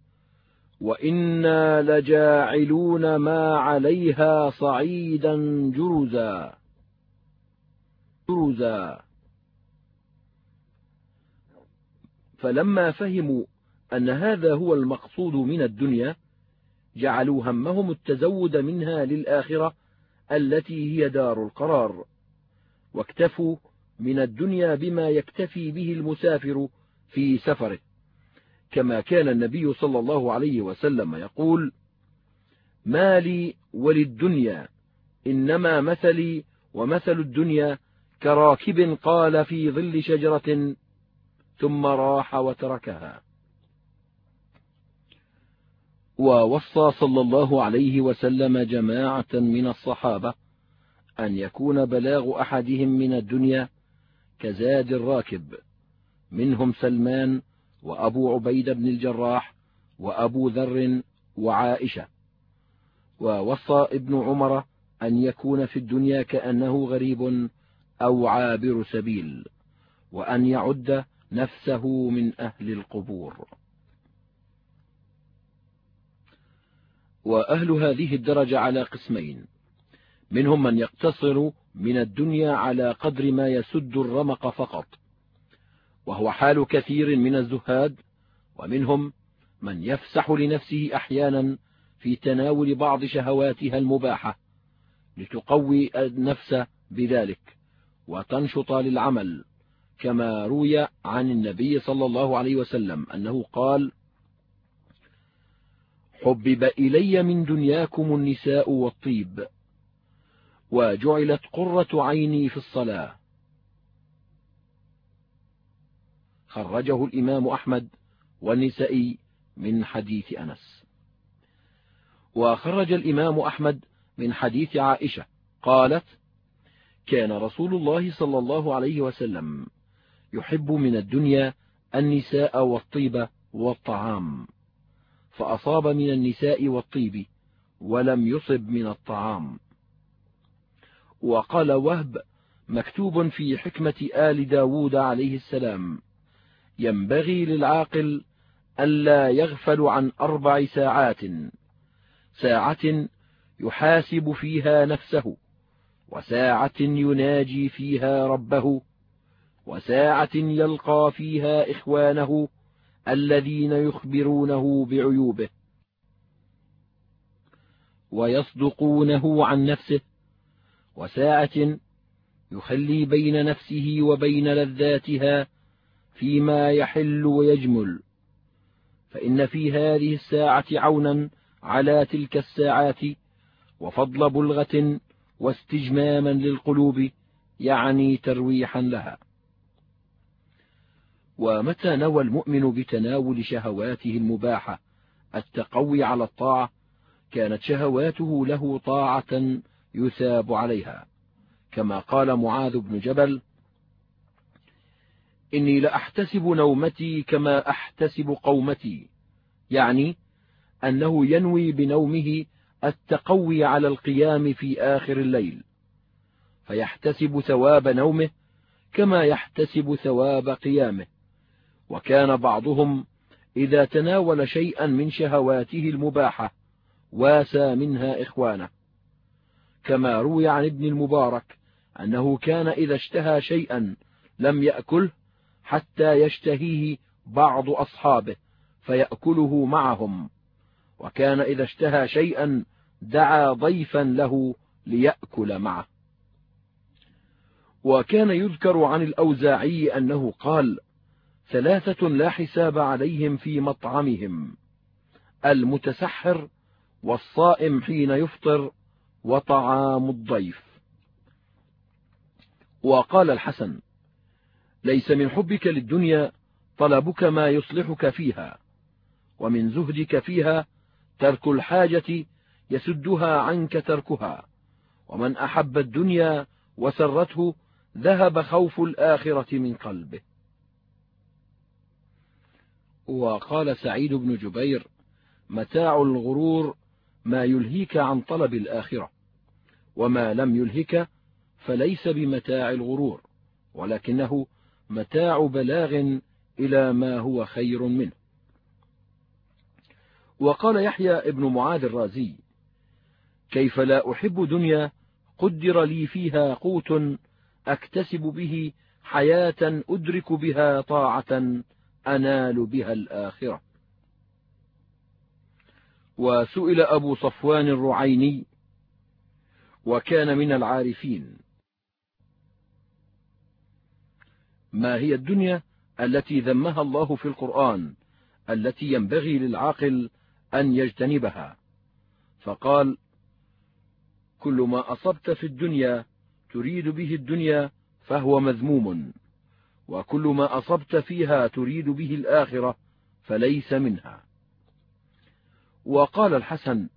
وإنا لجاعلون ما عليها صعيدا جرزا جرزا فلما فهموا أن هذا هو المقصود من الدنيا جعلوا همهم التزود منها للآخرة التي هي دار القرار، واكتفوا من الدنيا بما يكتفي به المسافر في سفره، كما كان النبي صلى الله عليه وسلم يقول: ما لي وللدنيا إنما مثلي ومثل الدنيا كراكب قال في ظل شجرة ثم راح وتركها. ووصى صلى الله عليه وسلم جماعة من الصحابة أن يكون بلاغ أحدهم من الدنيا كزاد الراكب، منهم سلمان وأبو عبيدة بن الجراح وأبو ذر وعائشة. ووصى ابن عمر أن يكون في الدنيا كأنه غريب أو عابر سبيل، وأن يعد نفسه من أهل القبور. وأهل هذه الدرجة على قسمين: منهم من يقتصر من الدنيا على قدر ما يسد الرمق فقط، وهو حال كثير من الزهاد، ومنهم من يفسح لنفسه أحيانا في تناول بعض شهواتها المباحة لتقوي النفس بذلك وتنشط للعمل، كما روي عن النبي صلى الله عليه وسلم أنه قال: حبب إلي من دنياكم النساء والطيب، وجعلت قرة عيني في الصلاة. خرجه الإمام أحمد والنسائي من حديث أنس. وخرج الإمام أحمد من حديث عائشة قالت: كان رسول الله صلى الله عليه وسلم يحب من الدنيا النساء والطيب والطعام، فأصاب من النساء والطيب ولم يصب من الطعام. وقال وهب مكتوب في حكمة آل داود عليه السلام: ينبغي للعاقل ألا يغفل عن أربع ساعات: ساعة يحاسب فيها نفسه، وساعة يناجي فيها ربه، وساعة يلقى فيها إخوانه الذين يخبرونه بعيوبه ويصدقونه عن نفسه، وساعة يخلي بين نفسه وبين لذاتها فيما يحل ويجمل، فإن في هذه الساعة عونا على تلك الساعات، وفضل بلغة واستجماما للقلوب، يعني ترويحا لها. ومتى نوى المؤمن بتناول شهواته المباحة التقوي على الطاعة، كانت شهواته له طاعة يثاب عليها، كما قال معاذ بن جبل: إني لأحتسب نومتي كما أحتسب قومتي، يعني أنه ينوي بنومه التقوي على القيام في آخر الليل، فيحتسب ثواب نومه كما يحتسب ثواب قيامه. وكان بعضهم إذا تناول شيئا من شهواته المباحة واسى منها إخوانه، كما روي عن ابن المبارك أنه كان إذا اشتهى شيئا لم يأكله حتى يشتهيه بعض أصحابه فيأكله معهم، وكان إذا اشتهى شيئا دعا ضيفا له ليأكل معه. وكان يذكر عن الأوزاعي أنه قال: ثلاثة لا حساب عليهم في مطعمهم: المتسحر، والصائم حين يفطر، وطعام الضيف. وقال الحسن: ليس من حبك للدنيا طلبك ما يصلحك فيها، ومن زهدك فيها ترك الحاجة يسدها عنك تركها، ومن أحب الدنيا وسرته ذهب خوف الآخرة من قلبه. وقال سعيد بن جبير: متاع الغرور ما يلهيك عن طلب الآخرة، وما لم يلهك فليس بمتاع الغرور، ولكنه متاع بلاغ إلى ما هو خير منه. وقال يحيى ابن معاذ الرازي: كيف لا أحب دنيا قدر لي فيها قوت أكتسب به حياة أدرك بها طاعة أنال بها الآخرة. وسئل أبو صفوان الرعيني وكان من العارفين: ما هي الدنيا التي ذمها الله في القرآن التي ينبغي للعاقل أن يجتنبها؟ فقال: كل ما أصبت في الدنيا تريد به الدنيا فهو مذموم، وكل ما أصبت فيها تريد به الآخرة فليس منها. وقال الحسن: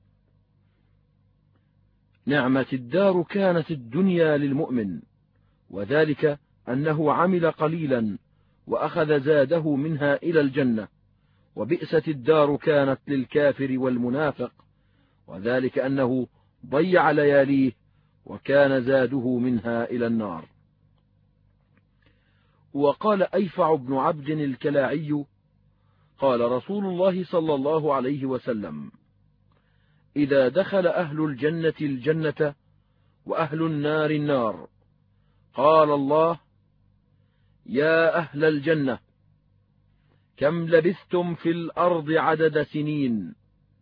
نعمة الدار كانت الدنيا للمؤمن، وذلك أنه عمل قليلا وأخذ زاده منها إلى الجنة، وبئست الدار كانت للكافر والمنافق، وذلك أنه ضيع لياليه وكان زاده منها إلى النار. وقال أيفع بن عبد الكلاعي: قال رسول الله صلى الله عليه وسلم: إذا دخل أهل الجنة الجنة وأهل النار النار، قال الله: يا أهل الجنة، كم لبثتم في الأرض عدد سنين؟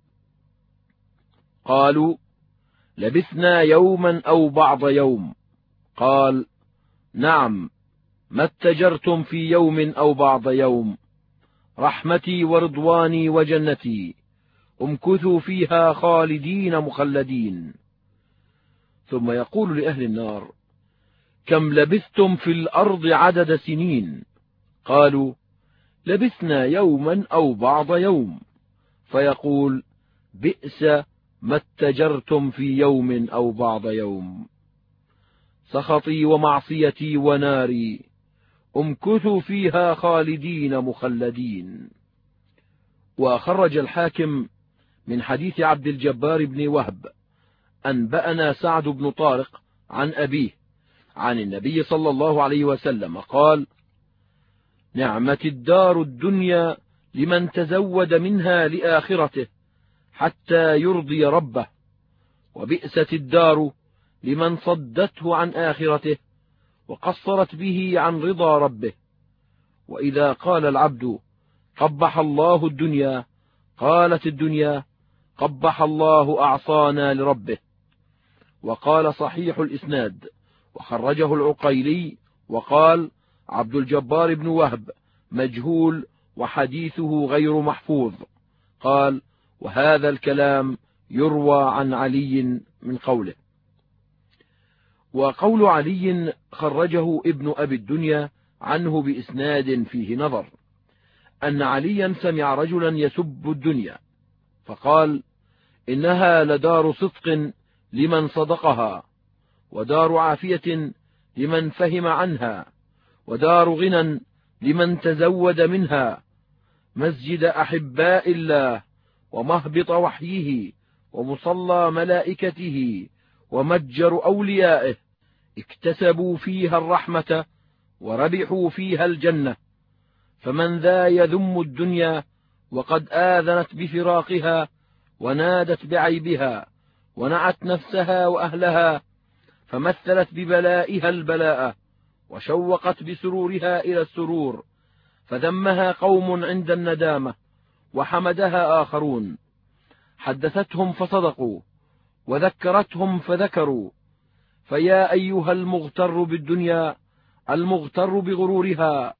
قالوا: لبثنا يوما أو بعض يوم. قال: نعم، ما اتجرتم في يوم أو بعض يوم، رحمتي ورضواني وجنتي، امكثوا فيها خالدين مخلدين. ثم يقول لأهل النار: كم لبثتم في الأرض عدد سنين؟ قالوا: لبثنا يوما أو بعض يوم. فيقول: بئس ما اتجرتم في يوم أو بعض يوم، سخطي ومعصيتي وناري، امكثوا فيها خالدين مخلدين. وخرج الحاكم من حديث عبد الجبار بن وهب: أنبأنا سعد بن طارق عن أبيه عن النبي صلى الله عليه وسلم قال: نعمة الدار الدنيا لمن تزود منها لآخرته حتى يرضي ربه، وبئست الدار لمن صدته عن آخرته وقصرت به عن رضا ربه. وإذا قال العبد: قبح الله الدنيا، قالت الدنيا: قبح الله أعصانا لربه. وقال صحيح الإسناد وخرجه العقيلي وقال: عبد الجبار بن وهب مجهول وحديثه غير محفوظ. قال: وهذا الكلام يروى عن علي من قوله. وقول علي خرجه ابن أبي الدنيا عنه بإسناد فيه نظر، أن عليا سمع رجلا يسب الدنيا فقال: إنها لدار صدق لمن صدقها، ودار عافية لمن فهم عنها، ودار غنى لمن تزود منها، مسجد أحباء الله، ومهبط وحيه، ومصلى ملائكته، ومتجر أوليائه، اكتسبوا فيها الرحمة وربحوا فيها الجنة. فمن ذا يذم الدنيا وقد آذنت بفراقها ونادت بعيبها ونعت نفسها وأهلها، فمثلت ببلائها البلاء وشوقت بسرورها إلى السرور، فذمها قوم عند الندامة وحمدها آخرون، حدثتهم فصدقوا وذكرتهم فذكروا. فيا أيها المغتر بالدنيا المغتر بغرورها،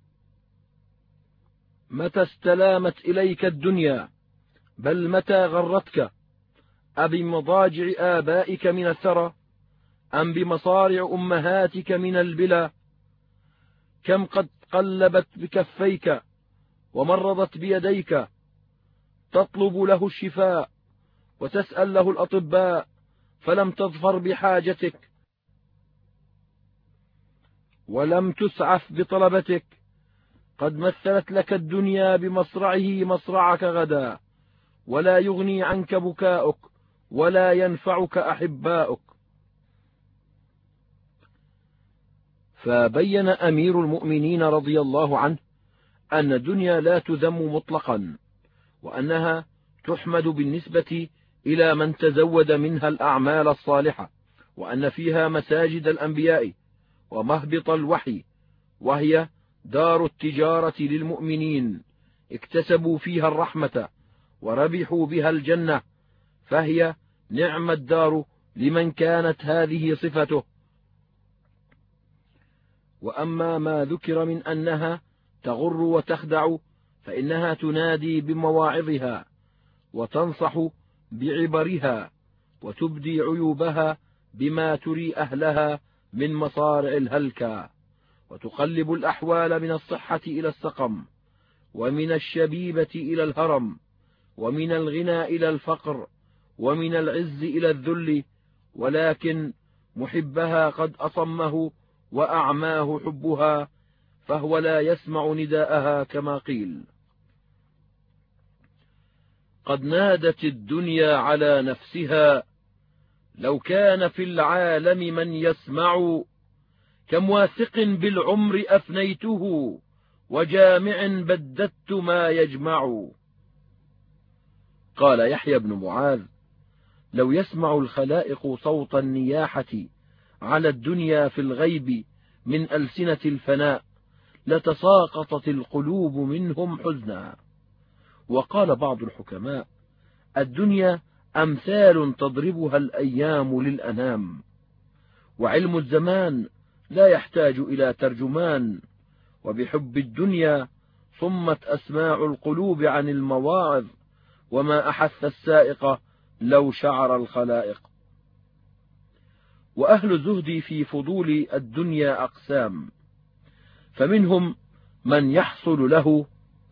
متى استلامت إليك الدنيا؟ بل متى غرتك؟ أبمضاجع آبائك من الثرى، أم بمصارع أمهاتك من البلا؟ كم قد قلبت بكفيك ومرضت بيديك، تطلب له الشفاء وتسأل له الأطباء فلم تظفر بحاجتك ولم تسعف بطلبتك، قد مثلت لك الدنيا بمصرعه مصرعك غدا، ولا يغني عنك بكاؤك ولا ينفعك أحباؤك. فبين أمير المؤمنين رضي الله عنه أن الدنيا لا تذم مطلقا، وأنها تحمد بالنسبة إلى من تزود منها الأعمال الصالحة، وأن فيها مساجد الأنبياء ومهبط الوحي، وهي دار التجارة للمؤمنين اكتسبوا فيها الرحمة وربحوا بها الجنة، فهي نعم الدار لمن كانت هذه صفته. وأما ما ذكر من أنها تغر وتخدع فإنها تنادي بمواعظها وتنصح بعبرها وتبدي عيوبها بما تري أهلها من مصارع الهلكة، وتقلب الأحوال من الصحة إلى السقم، ومن الشبيبة إلى الهرم، ومن الغنى إلى الفقر، ومن العز إلى الذل، ولكن محبها قد أصمه وأعماه حبها، فهو لا يسمع نداءها كما قيل: قد نادت الدنيا على نفسها لو كان في العالم من يسمع، كم واثق بالعمر أفنيته وجامع بددت ما يجمع. قال يحيى بن معاذ: لو يسمع الخلائق صوت النياحة على الدنيا في الغيب من ألسنة الفناء لتساقطت القلوب منهم حزنا. وقال بعض الحكماء: الدنيا أمثال تضربها الأيام للأنام، وعلم الزمان لا يحتاج إلى ترجمان، وبحب الدنيا صمت أسماع القلوب عن المواعظ، وما أحث السائق لو شعر الخلائق. وأهل الزهد في فضول الدنيا أقسام، فمنهم من يحصل له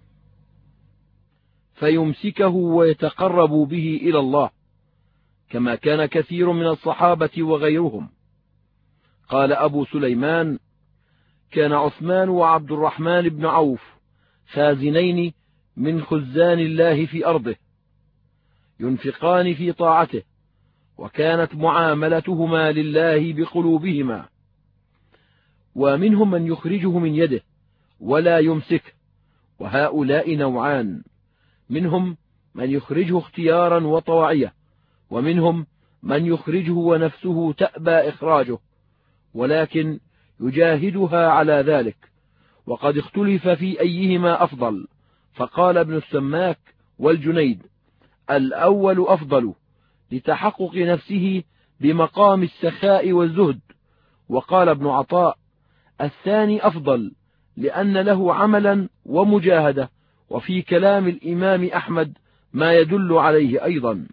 فيمسكه ويتقرب به إلى الله، كما كان كثير من الصحابة وغيرهم. قال أبو سليمان: كان عثمان وعبد الرحمن بن عوف خازنين من خزان الله في أرضه، ينفقان في طاعته، وكانت معاملتهما لله بقلوبهما. ومنهم من يخرجه من يده ولا يمسكه، وهؤلاء نوعان: منهم من يخرجه اختيارا وطواعية، ومنهم من يخرجه ونفسه تأبى إخراجه، ولكن يجاهدها على ذلك. وقد اختلف في أيهما أفضل، فقال ابن السماك والجنيد: الأول أفضل لتحقق نفسه بمقام السخاء والزهد. وقال ابن عطاء: الثاني أفضل لأن له عملا ومجاهدة. وفي كلام الإمام أحمد ما يدل عليه أيضا.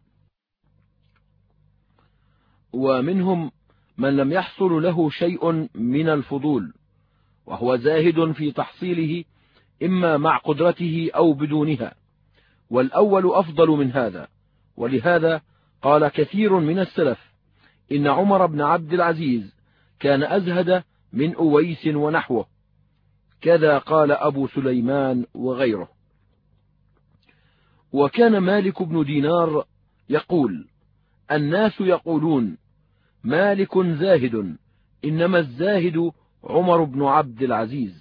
ومنهم من لم يحصل له شيء من الفضول، وهو زاهد في تحصيله إما مع قدرته أو بدونها، والأول أفضل من هذا. ولهذا قال كثير من السلف: إن عمر بن عبد العزيز كان أزهد من أويس ونحوه. كذا قال أبو سليمان وغيره. وكان مالك بن دينار يقول: الناس يقولون مالك زاهد، إنما الزاهد عمر بن عبد العزيز.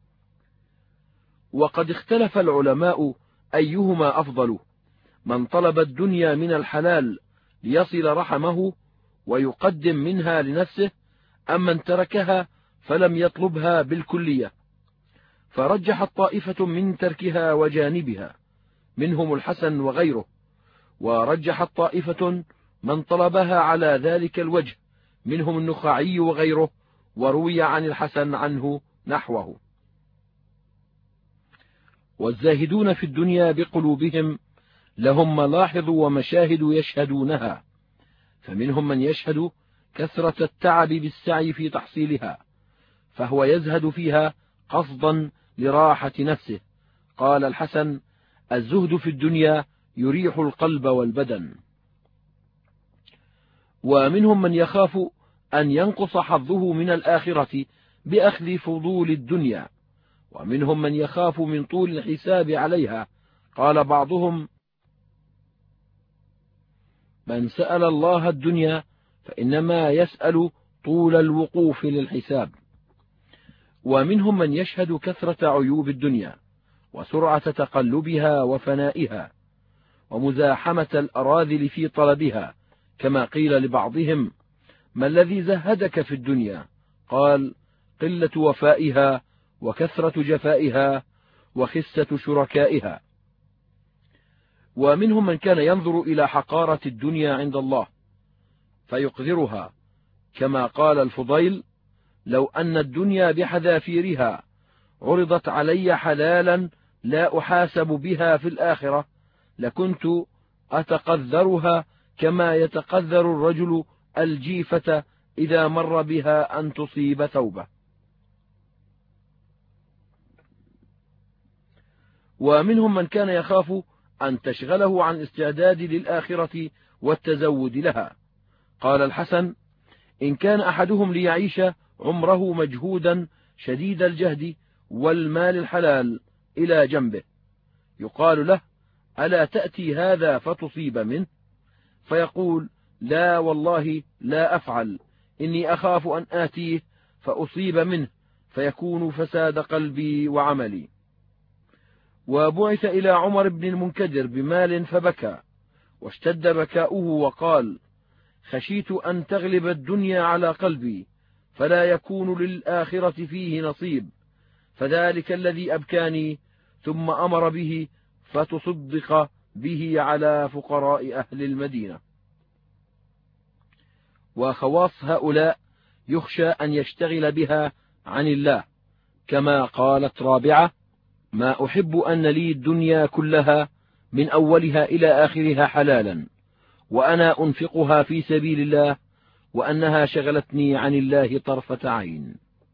وقد اختلف العلماء أيهما أفضل: من طلب الدنيا من الحلال ليصل رحمه ويقدم منها لنفسه، أم من تركها فلم يطلبها بالكلية. فرجحت طائفة من تركها وجانبها، منهم الحسن وغيره، ورجحت طائفة من طلبها على ذلك الوجه، منهم النخعي وغيره، وروي عن الحسن عنه نحوه. والزاهدون في الدنيا بقلوبهم لهم ملاحظ ومشاهد يشهدونها، فمنهم من يشهد كثرة التعب بالسعي في تحصيلها، فهو يزهد فيها قصدا لراحة نفسه. قال الحسن: الزهد في الدنيا يريح القلب والبدن. ومنهم من يخاف أن ينقص حظه من الآخرة بأخذ فضول الدنيا، ومنهم من يخاف من طول الحساب عليها. قال بعضهم: من سأل الله الدنيا فإنما يسأل طول الوقوف للحساب. ومنهم من يشهد كثرة عيوب الدنيا وسرعة تقلبها وفنائها ومزاحمة الأراذل في طلبها، كما قيل لبعضهم: ما الذي زهدك في الدنيا؟ قال: قلة وفائها وكثرة جفائها وخسة شركائها. ومنهم من كان ينظر إلى حقارة الدنيا عند الله فيقذرها، كما قال الفضيل: لو أن الدنيا بحذافيرها عرضت علي حلالا لا أحاسب بها في الآخرة لكنت أتقذرها كما يتقذر الرجل الجيفة إذا مر بها أن تصيب ثوبه. ومنهم من كان يخاف أن تشغله عن استعداد للآخرة والتزود لها. قال الحسن: إن كان أحدهم ليعيش عمره مجهودا شديد الجهد والمال الحلال إلى جنبه، يقال له: ألا تأتي هذا فتصيب منه؟ فيقول: لا والله لا أفعل، إني أخاف أن آتيه فأصيب منه فيكون فساد قلبي وعملي. وبعث إلى عمر بن المنكدر بمال فبكى، واشتد بكاؤه وقال: خشيت أن تغلب الدنيا على قلبي فلا يكون للآخرة فيه نصيب، فذلك الذي أبكاني. ثم أمر به فتصدق به على فقراء أهل المدينة. وخواص هؤلاء يخشى أن يشتغل بها عن الله، كما قالت رابعة: ما أحب أن لي الدنيا كلها من أولها إلى آخرها حلالا، وأنا أنفقها في سبيل الله، وأنها شغلتني عن الله طرفة عين.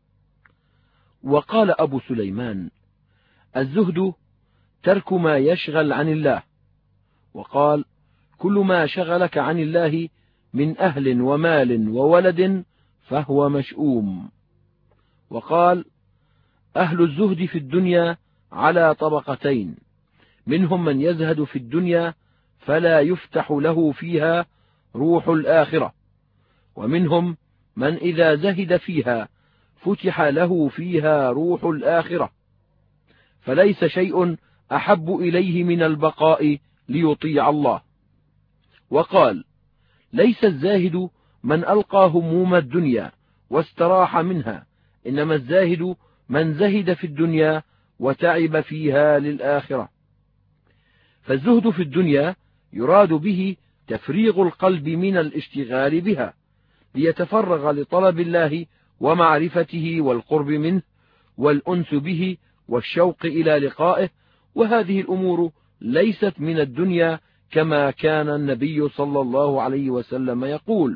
وقال أبو سليمان: الزهد ترك ما يشغل عن الله. وقال: كل ما شغلك عن الله من أهل ومال وولد فهو مشؤوم. وقال: أهل الزهد في الدنيا على طبقتين، منهم من يزهد في الدنيا فلا يفتح له فيها روح الآخرة، ومنهم من إذا زهد فيها فتح له فيها روح الآخرة، فليس شيء أحب إليه من البقاء ليطيع الله. وقال: ليس الزاهد من ألقى هموم الدنيا واستراح منها، إنما الزاهد من زهد في الدنيا وتعب فيها للآخرة. فالزهد في الدنيا يراد به تفريغ القلب من الاشتغال بها ليتفرغ لطلب الله ومعرفته والقرب منه والأنس به والشوق إلى لقائه، وهذه الأمور ليست من الدنيا، كما كان النبي صلى الله عليه وسلم يقول: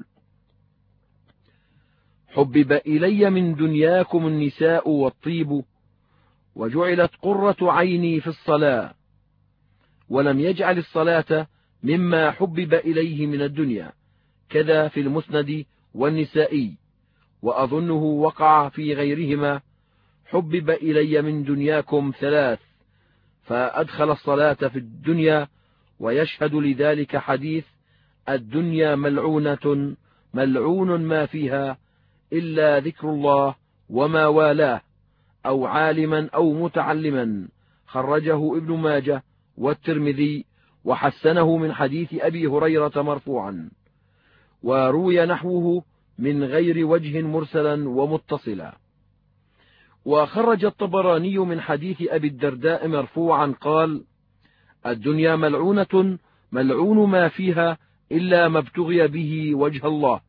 حبب إلي من دنياكم النساء والطيب، وجعلت قرة عيني في الصلاة. ولم يجعل الصلاة مما حبب إليه من الدنيا، كذا في المسند والنسائي، وأظنه وقع في غيرهما: حبب إلي من دنياكم ثلاث، فأدخل الصلاة في الدنيا. ويشهد لذلك حديث: الدنيا ملعونة ملعون ما فيها إلا ذكر الله وما والاه، أو عالما أو متعلما. خرجه ابن ماجه والترمذي وحسنه من حديث أبي هريرة مرفوعا، وروي نحوه من غير وجه مرسلا ومتصلا. وخرج الطبراني من حديث أبي الدرداء مرفوعا قال: الدنيا ملعونة ملعون ما فيها إلا ما ابتغي به وجه الله.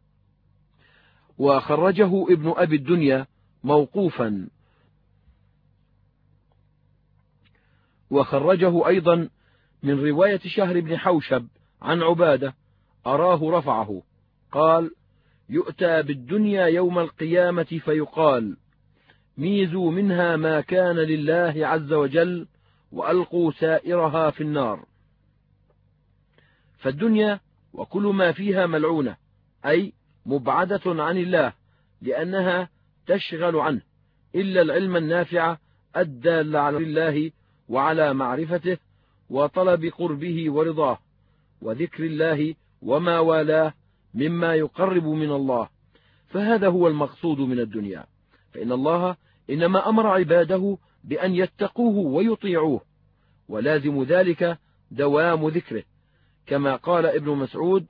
وخرجه ابن أبي الدنيا موقوفا، وخرجه أيضا من رواية شهر بن حوشب عن عبادة أراه رفعه قال: يؤتى بالدنيا يوم القيامة فيقال: ميزوا منها ما كان لله عز وجل وألقوا سائرها في النار. فالدنيا وكل ما فيها ملعونة، أي مبعدة عن الله لأنها تشغل عنه، إلا العلم النافع الدال على الله وعلى معرفته وطلب قربه ورضاه وذكر الله وما والاه مما يقرب من الله، فهذا هو المقصود من الدنيا. فإن الله إنما أمر عباده بأن يتقوه ويطيعوه، ولازم ذلك دوام ذكره، كما قال ابن مسعود: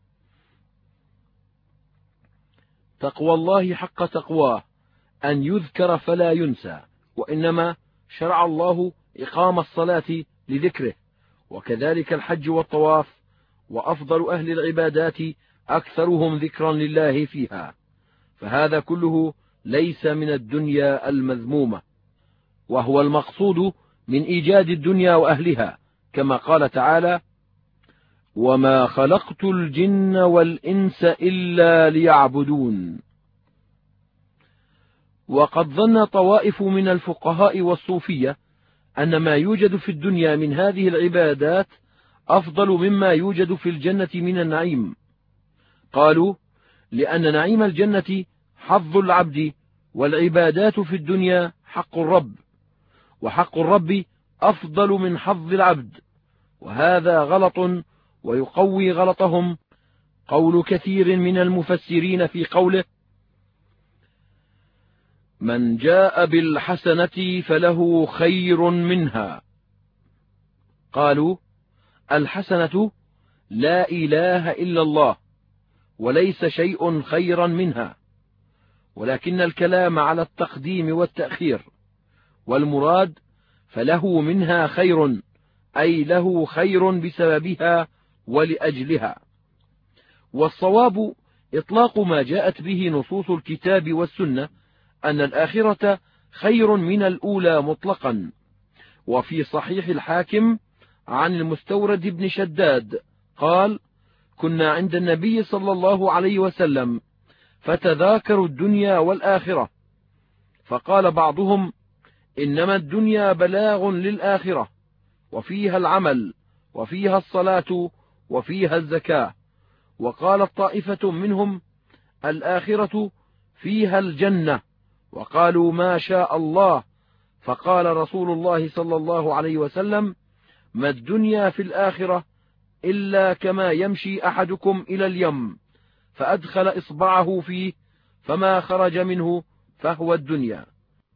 تقوى الله حق تقواه أن يذكر فلا ينسى. وإنما شرع الله إقام الصلاة لذكره، وكذلك الحج والطواف، وأفضل أهل العبادات أكثرهم ذكرا لله فيها، فهذا كله ليس من الدنيا المذمومة، وهو المقصود من إيجاد الدنيا وأهلها، كما قال تعالى: وما خلقت الجن والإنس إلا ليعبدون. وقد ظن طوائف من الفقهاء والصوفية أن ما يوجد في الدنيا من هذه العبادات أفضل مما يوجد في الجنة من النعيم. قالوا: لأن نعيم الجنة حظ العبد، والعبادات في الدنيا حق الرب، وحق الرب أفضل من حظ العبد، وهذا غلط. ويقوي غلطهم قول كثير من المفسرين في قوله: من جاء بالحسنة فله خير منها. قالوا: الحسنة لا إله إلا الله، وليس شيء خيرا منها، ولكن الكلام على التقديم والتأخير، والمراد فله منها خير، أي له خير بسببها ولأجلها. والصواب إطلاق ما جاءت به نصوص الكتاب والسنة، أن الآخرة خير من الأولى مطلقا. وفي صحيح الحاكم عن المستورد بن شداد قال: كنا عند النبي صلى الله عليه وسلم فتذاكروا الدنيا والآخرة، فقال بعضهم: إنما الدنيا بلاغ للآخرة، وفيها العمل، وفيها الصلاة، وفيها الزكاة. وقالت طائفة منهم: الآخرة فيها الجنة، وقالوا: ما شاء الله. فقال رسول الله صلى الله عليه وسلم: ما الدنيا في الآخرة إلا كما يمشي أحدكم إلى اليم فأدخل إصبعه فيه فما خرج منه فهو الدنيا.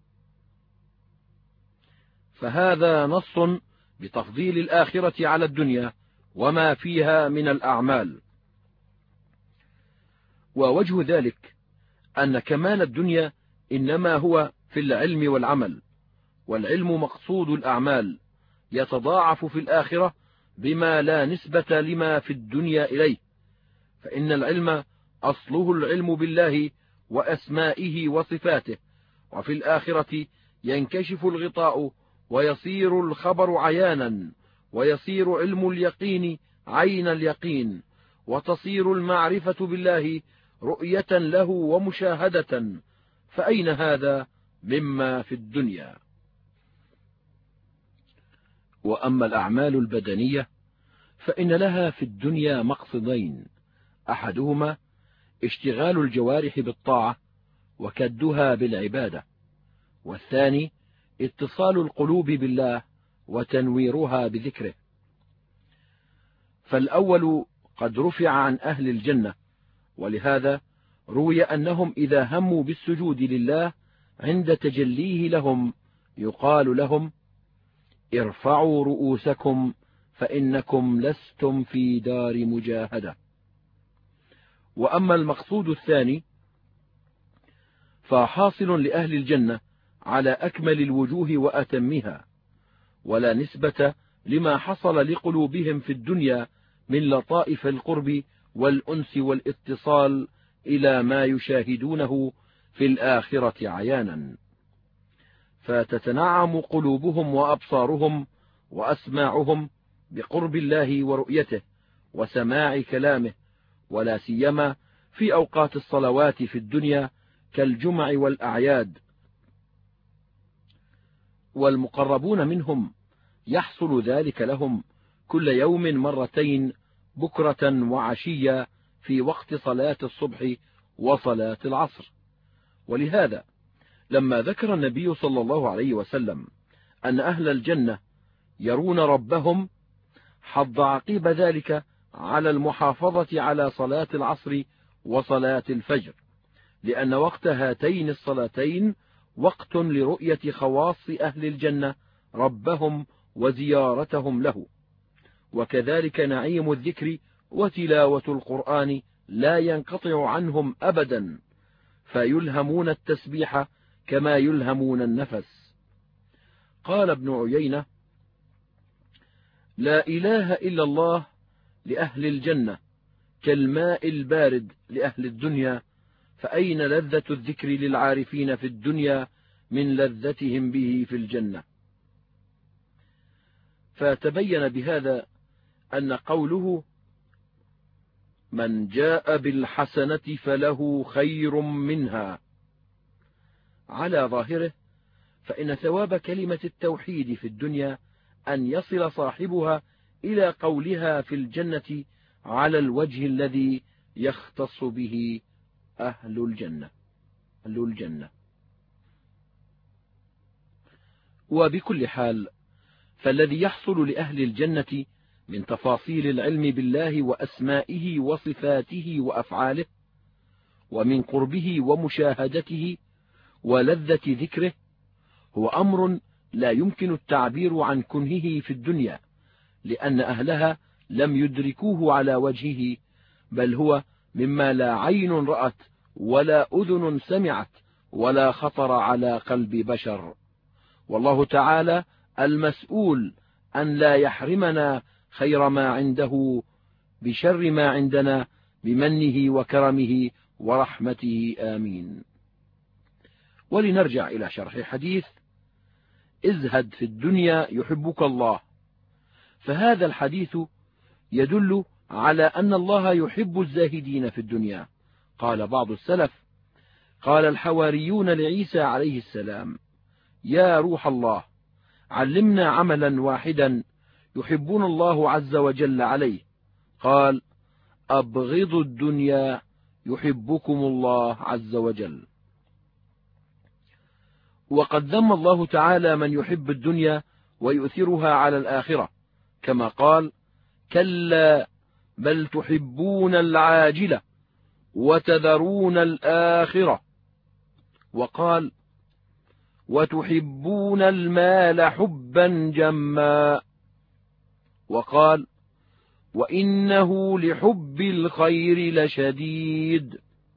فهذا نص بتفضيل الآخرة على الدنيا وما فيها من الأعمال. ووجه ذلك أن كمال الدنيا إنما هو في العلم والعمل، والعلم مقصود الأعمال، يتضاعف في الآخرة بما لا نسبة لما في الدنيا إليه، فإن العلم أصله العلم بالله وأسمائه وصفاته، وفي الآخرة ينكشف الغطاء ويصير الخبر عيانا، ويصير علم اليقين عين اليقين، وتصير المعرفة بالله رؤية له ومشاهدة، فأين هذا مما في الدنيا؟ وأما الأعمال البدنية فإن لها في الدنيا مقصدين: أحدهما اشتغال الجوارح بالطاعة وكدها بالعبادة، والثاني اتصال القلوب بالله وتنويرها بذكره. فالأول قد رفع عن أهل الجنة، ولهذا روي أنهم إذا هموا بالسجود لله عند تجليه لهم يقال لهم: ارفعوا رؤوسكم فإنكم لستم في دار مجاهدة. وأما المقصود الثاني فحاصل لأهل الجنة على أكمل الوجوه وأتمها، ولا نسبة لما حصل لقلوبهم في الدنيا من لطائف القرب والأنس والاتصال إلى ما يشاهدونه في الآخرة عيانا، فتتنعم قلوبهم وأبصارهم وأسماعهم بقرب الله ورؤيته وسماع كلامه، ولا سيما في أوقات الصلوات في الدنيا كالجمع والأعياد. والمقربون منهم يحصل ذلك لهم كل يوم مرتين بكرة وعشية في وقت صلاة الصبح وصلاة العصر. ولهذا لما ذكر النبي صلى الله عليه وسلم أن أهل الجنة يرون ربهم، حض عقيب ذلك على المحافظة على صلاة العصر وصلاة الفجر، لأن وقت هاتين الصلاتين وقت لرؤية خواص أهل الجنة ربهم وزيارتهم له. وكذلك نعيم الذكر وتلاوة القرآن لا ينقطع عنهم أبدا، فيلهمون التسبيح كما يلهمون النفس. قال ابن عيينة: لا إله إلا الله لأهل الجنة كالماء البارد لأهل الدنيا، فأين لذة الذكر للعارفين في الدنيا من لذتهم به في الجنة. فتبين بهذا أن قوله من جاء بالحسنة فله خير منها على ظاهره، فإن ثواب كلمة التوحيد في الدنيا أن يصل صاحبها إلى قولها في الجنة على الوجه الذي يختص به أهل الجنة أهل الجنة. وبكل حال، فالذي يحصل لأهل الجنة من تفاصيل العلم بالله وأسمائه وصفاته وأفعاله، ومن قربه ومشاهدته ولذة ذكره، هو أمر لا يمكن التعبير عن كنهه في الدنيا، لأن أهلها لم يدركوه على وجهه، بل هو مما لا عين رأت ولا أذن سمعت ولا خطر على قلب بشر. والله تعالى المسؤول أن لا يحرمنا خير ما عنده بشر ما عندنا بمنه وكرمه ورحمته، آمين. ولنرجع إلى شرح حديث ازهد في الدنيا يحبك الله. فهذا الحديث يدل على أن الله يحب الزاهدين في الدنيا. قال بعض السلف: قال الحواريون لعيسى عليه السلام: يا روح الله، علمنا عملا واحدا يحبون الله عز وجل عليه. قال: أبغضوا الدنيا يحبكم الله عز وجل. وقد ذم الله تعالى من يحب الدنيا ويؤثرها على الآخرة، كما قال: كلا بل تحبون العاجلة وتذرون الآخرة. وقال: وتحبون المال حبا جما. وقال: وإنه لحب الخير لشديد.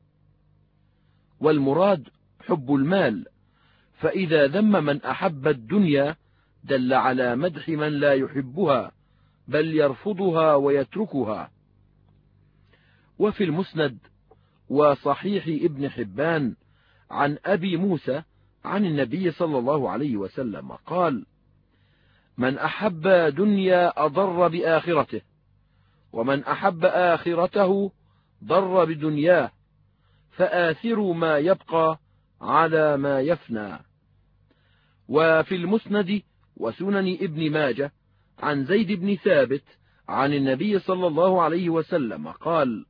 والمراد حب المال، فإذا ذم من أحب الدنيا دل على مدح من لا يحبها بل يرفضها ويتركها. وفي المسند وصحيح ابن حبان عن أبي موسى عن النبي صلى الله عليه وسلم قال: من أحب دنيا أضر بآخرته، ومن أحب آخرته ضر بدنياه، فآثروا ما يبقى على ما يفنى. وفي المسند وسنن ابن ماجه عن زيد بن ثابت عن النبي صلى الله عليه وسلم قال: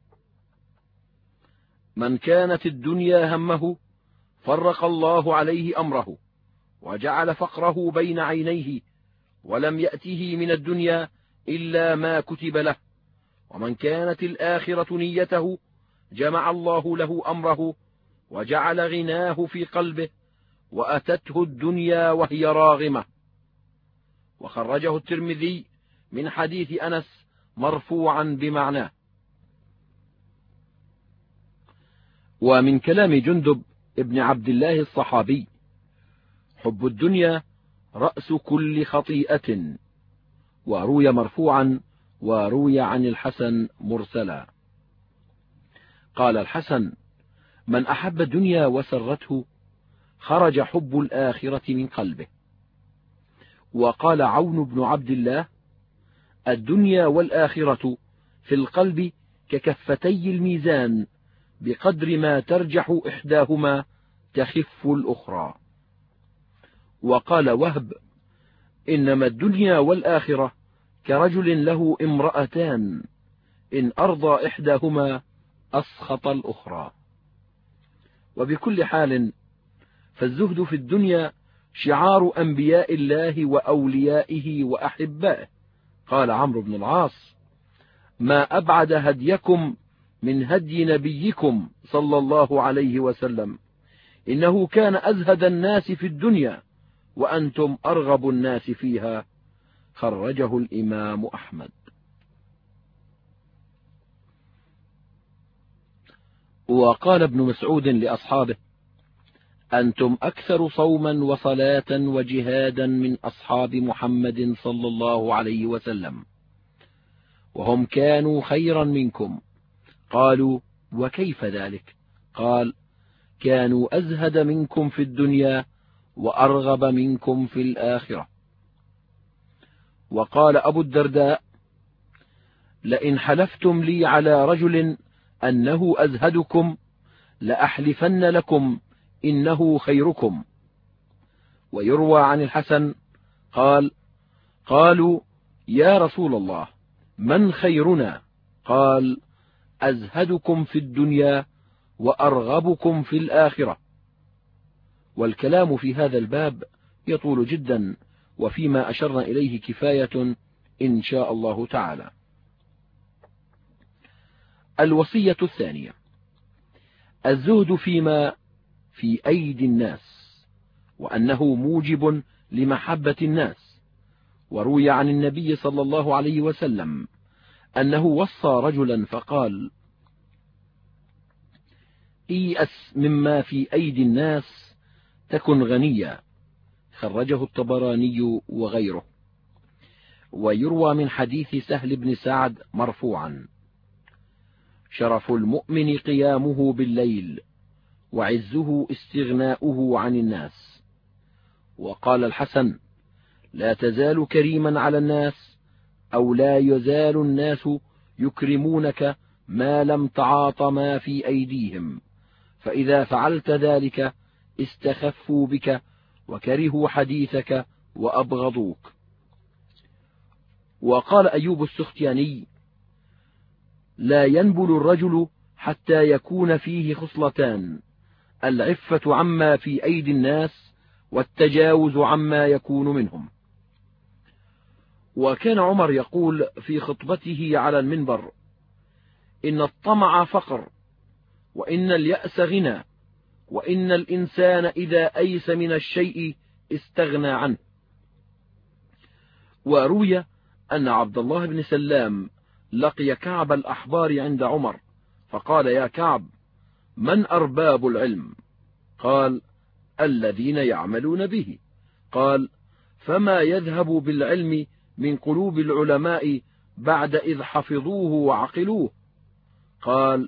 من كانت الدنيا همه فرق الله عليه أمره، وجعل فقره بين عينيه، ولم يأته من الدنيا إلا ما كتب له. ومن كانت الآخرة نيته جمع الله له أمره، وجعل غناه في قلبه، وأتته الدنيا وهي راغمة. وخرجه الترمذي من حديث أنس مرفوعا بمعناه. ومن كلام جندب ابن عبد الله الصحابي: حب الدنيا رأس كل خطيئة. وروي مرفوعا وروي عن الحسن مرسلا. قال الحسن: من أحب الدنيا وسرته خرج حب الآخرة من قلبه. وقال عون بن عبد الله: الدنيا والآخرة في القلب ككفتي الميزان، بقدر ما ترجح إحداهما تخف الأخرى. وقال وهب: إنما الدنيا والآخرة كرجل له امرأتان، إن أرضى إحداهما أسخط الأخرى. وبكل حال فالزهد في الدنيا شعار أنبياء الله وأوليائه وأحبائه. قال عمرو بن العاص: ما أبعد هديكم من هدي نبيكم صلى الله عليه وسلم، إنه كان أزهد الناس في الدنيا وأنتم أرغب الناس فيها. خرجه الإمام أحمد. وقال ابن مسعود لأصحابه: أنتم أكثر صوما وصلاة وجهادا من أصحاب محمد صلى الله عليه وسلم، وهم كانوا خيرا منكم. قالوا: وكيف ذلك؟ قال: كانوا أزهد منكم في الدنيا وأرغب منكم في الآخرة. وقال أبو الدرداء: لئن حلفتم لي على رجل أنه أزهدكم لأحلفن لكم إنه خيركم. ويروى عن الحسن قال: قالوا: يا رسول الله، من خيرنا؟ قال: أزهدكم في الدنيا وأرغبكم في الآخرة. والكلام في هذا الباب يطول جدا، وفيما أشرنا إليه كفاية إن شاء الله تعالى. الوصية الثانية: الزهد فيما في أيدي الناس، وأنه موجب لمحبة الناس. وروي عن النبي صلى الله عليه وسلم أنه وصى رجلا فقال: إيأس مما في أيدي الناس تكن غنيا. خرجه الطبراني وغيره. ويروى من حديث سهل بن سعد مرفوعا: شرف المؤمن قيامه بالليل، وعزه استغناؤه عن الناس. وقال الحسن: لا تزال كريما على الناس، أو لا يزال الناس يكرمونك ما لم تعاط ما في أيديهم، فإذا فعلت ذلك استخفوا بك وكرهوا حديثك وأبغضوك. وقال أيوب السختياني: لا ينبل الرجل حتى يكون فيه خصلتان: العفة عما في أيدي الناس، والتجاوز عما يكون منهم. وكان عمر يقول في خطبته على المنبر: إن الطمع فقر، وإن اليأس غنى، وإن الإنسان إذا أيس من الشيء استغنى عنه. وروي أن عبد الله بن سلام لقي كعب الأحبار عند عمر فقال: يا كعب، من أرباب العلم؟ قال: الذين يعملون به. قال: فما يذهب بالعلم من قلوب العلماء بعد إذ حفظوه وعقلوه؟ قال: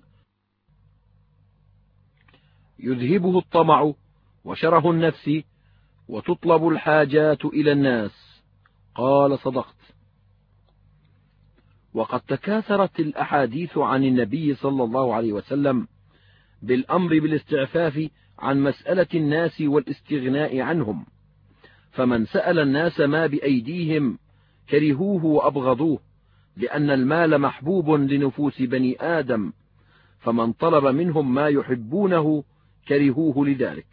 يذهبه الطمع وشره النفس، وتطلب الحاجات إلى الناس. قال: صدقت. وقد تكاثرت الأحاديث عن النبي صلى الله عليه وسلم بالأمر بالاستعفاف عن مسألة الناس والاستغناء عنهم، فمن سأل الناس ما بأيديهم كرهوه وأبغضوه، لأن المال محبوب لنفوس بني آدم، فمن طلب منهم ما يحبونه كرهوه لذلك.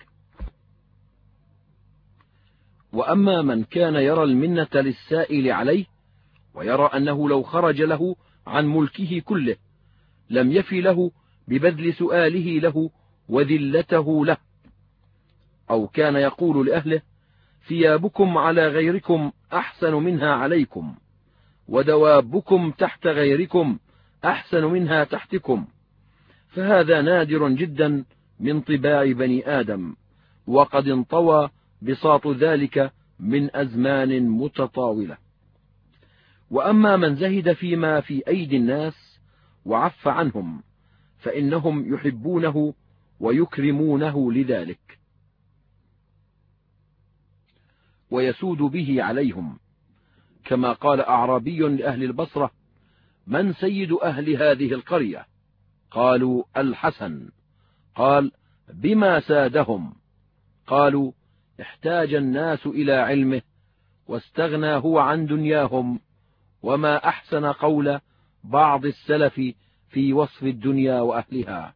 وأما من كان يرى المنة للسائل عليه، ويرى أنه لو خرج له عن ملكه كله لم يفي له ببذل سؤاله له وذلته له، أو كان يقول لأهله: ثيابكم على غيركم أحسن منها عليكم، ودوابكم تحت غيركم أحسن منها تحتكم، فهذا نادر جدا من طباع بني آدم، وقد انطوى بساط ذلك من أزمان متطاولة. وأما من زهد فيما في أيدي الناس وعف عنهم، فإنهم يحبونه ويكرمونه لذلك، ويسود به عليهم، كما قال أعرابي لأهل البصرة: من سيد أهل هذه القرية؟ قالوا: الحسن. قال: بما سادهم؟ قالوا: احتاج الناس إلى علمه، واستغنى هو عن دنياهم، وما أحسن قول بعض السلف في وصف الدنيا وأهلها.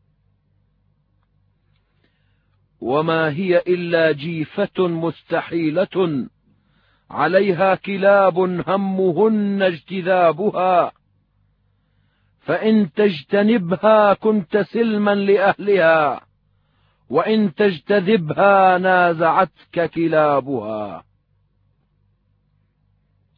وما هي إلا جيفة مستحيلة عليها كلاب همهن اجتذابها، فإن تجتنبها كنت سلما لأهلها، وإن تجتذبها نازعتك كلابها.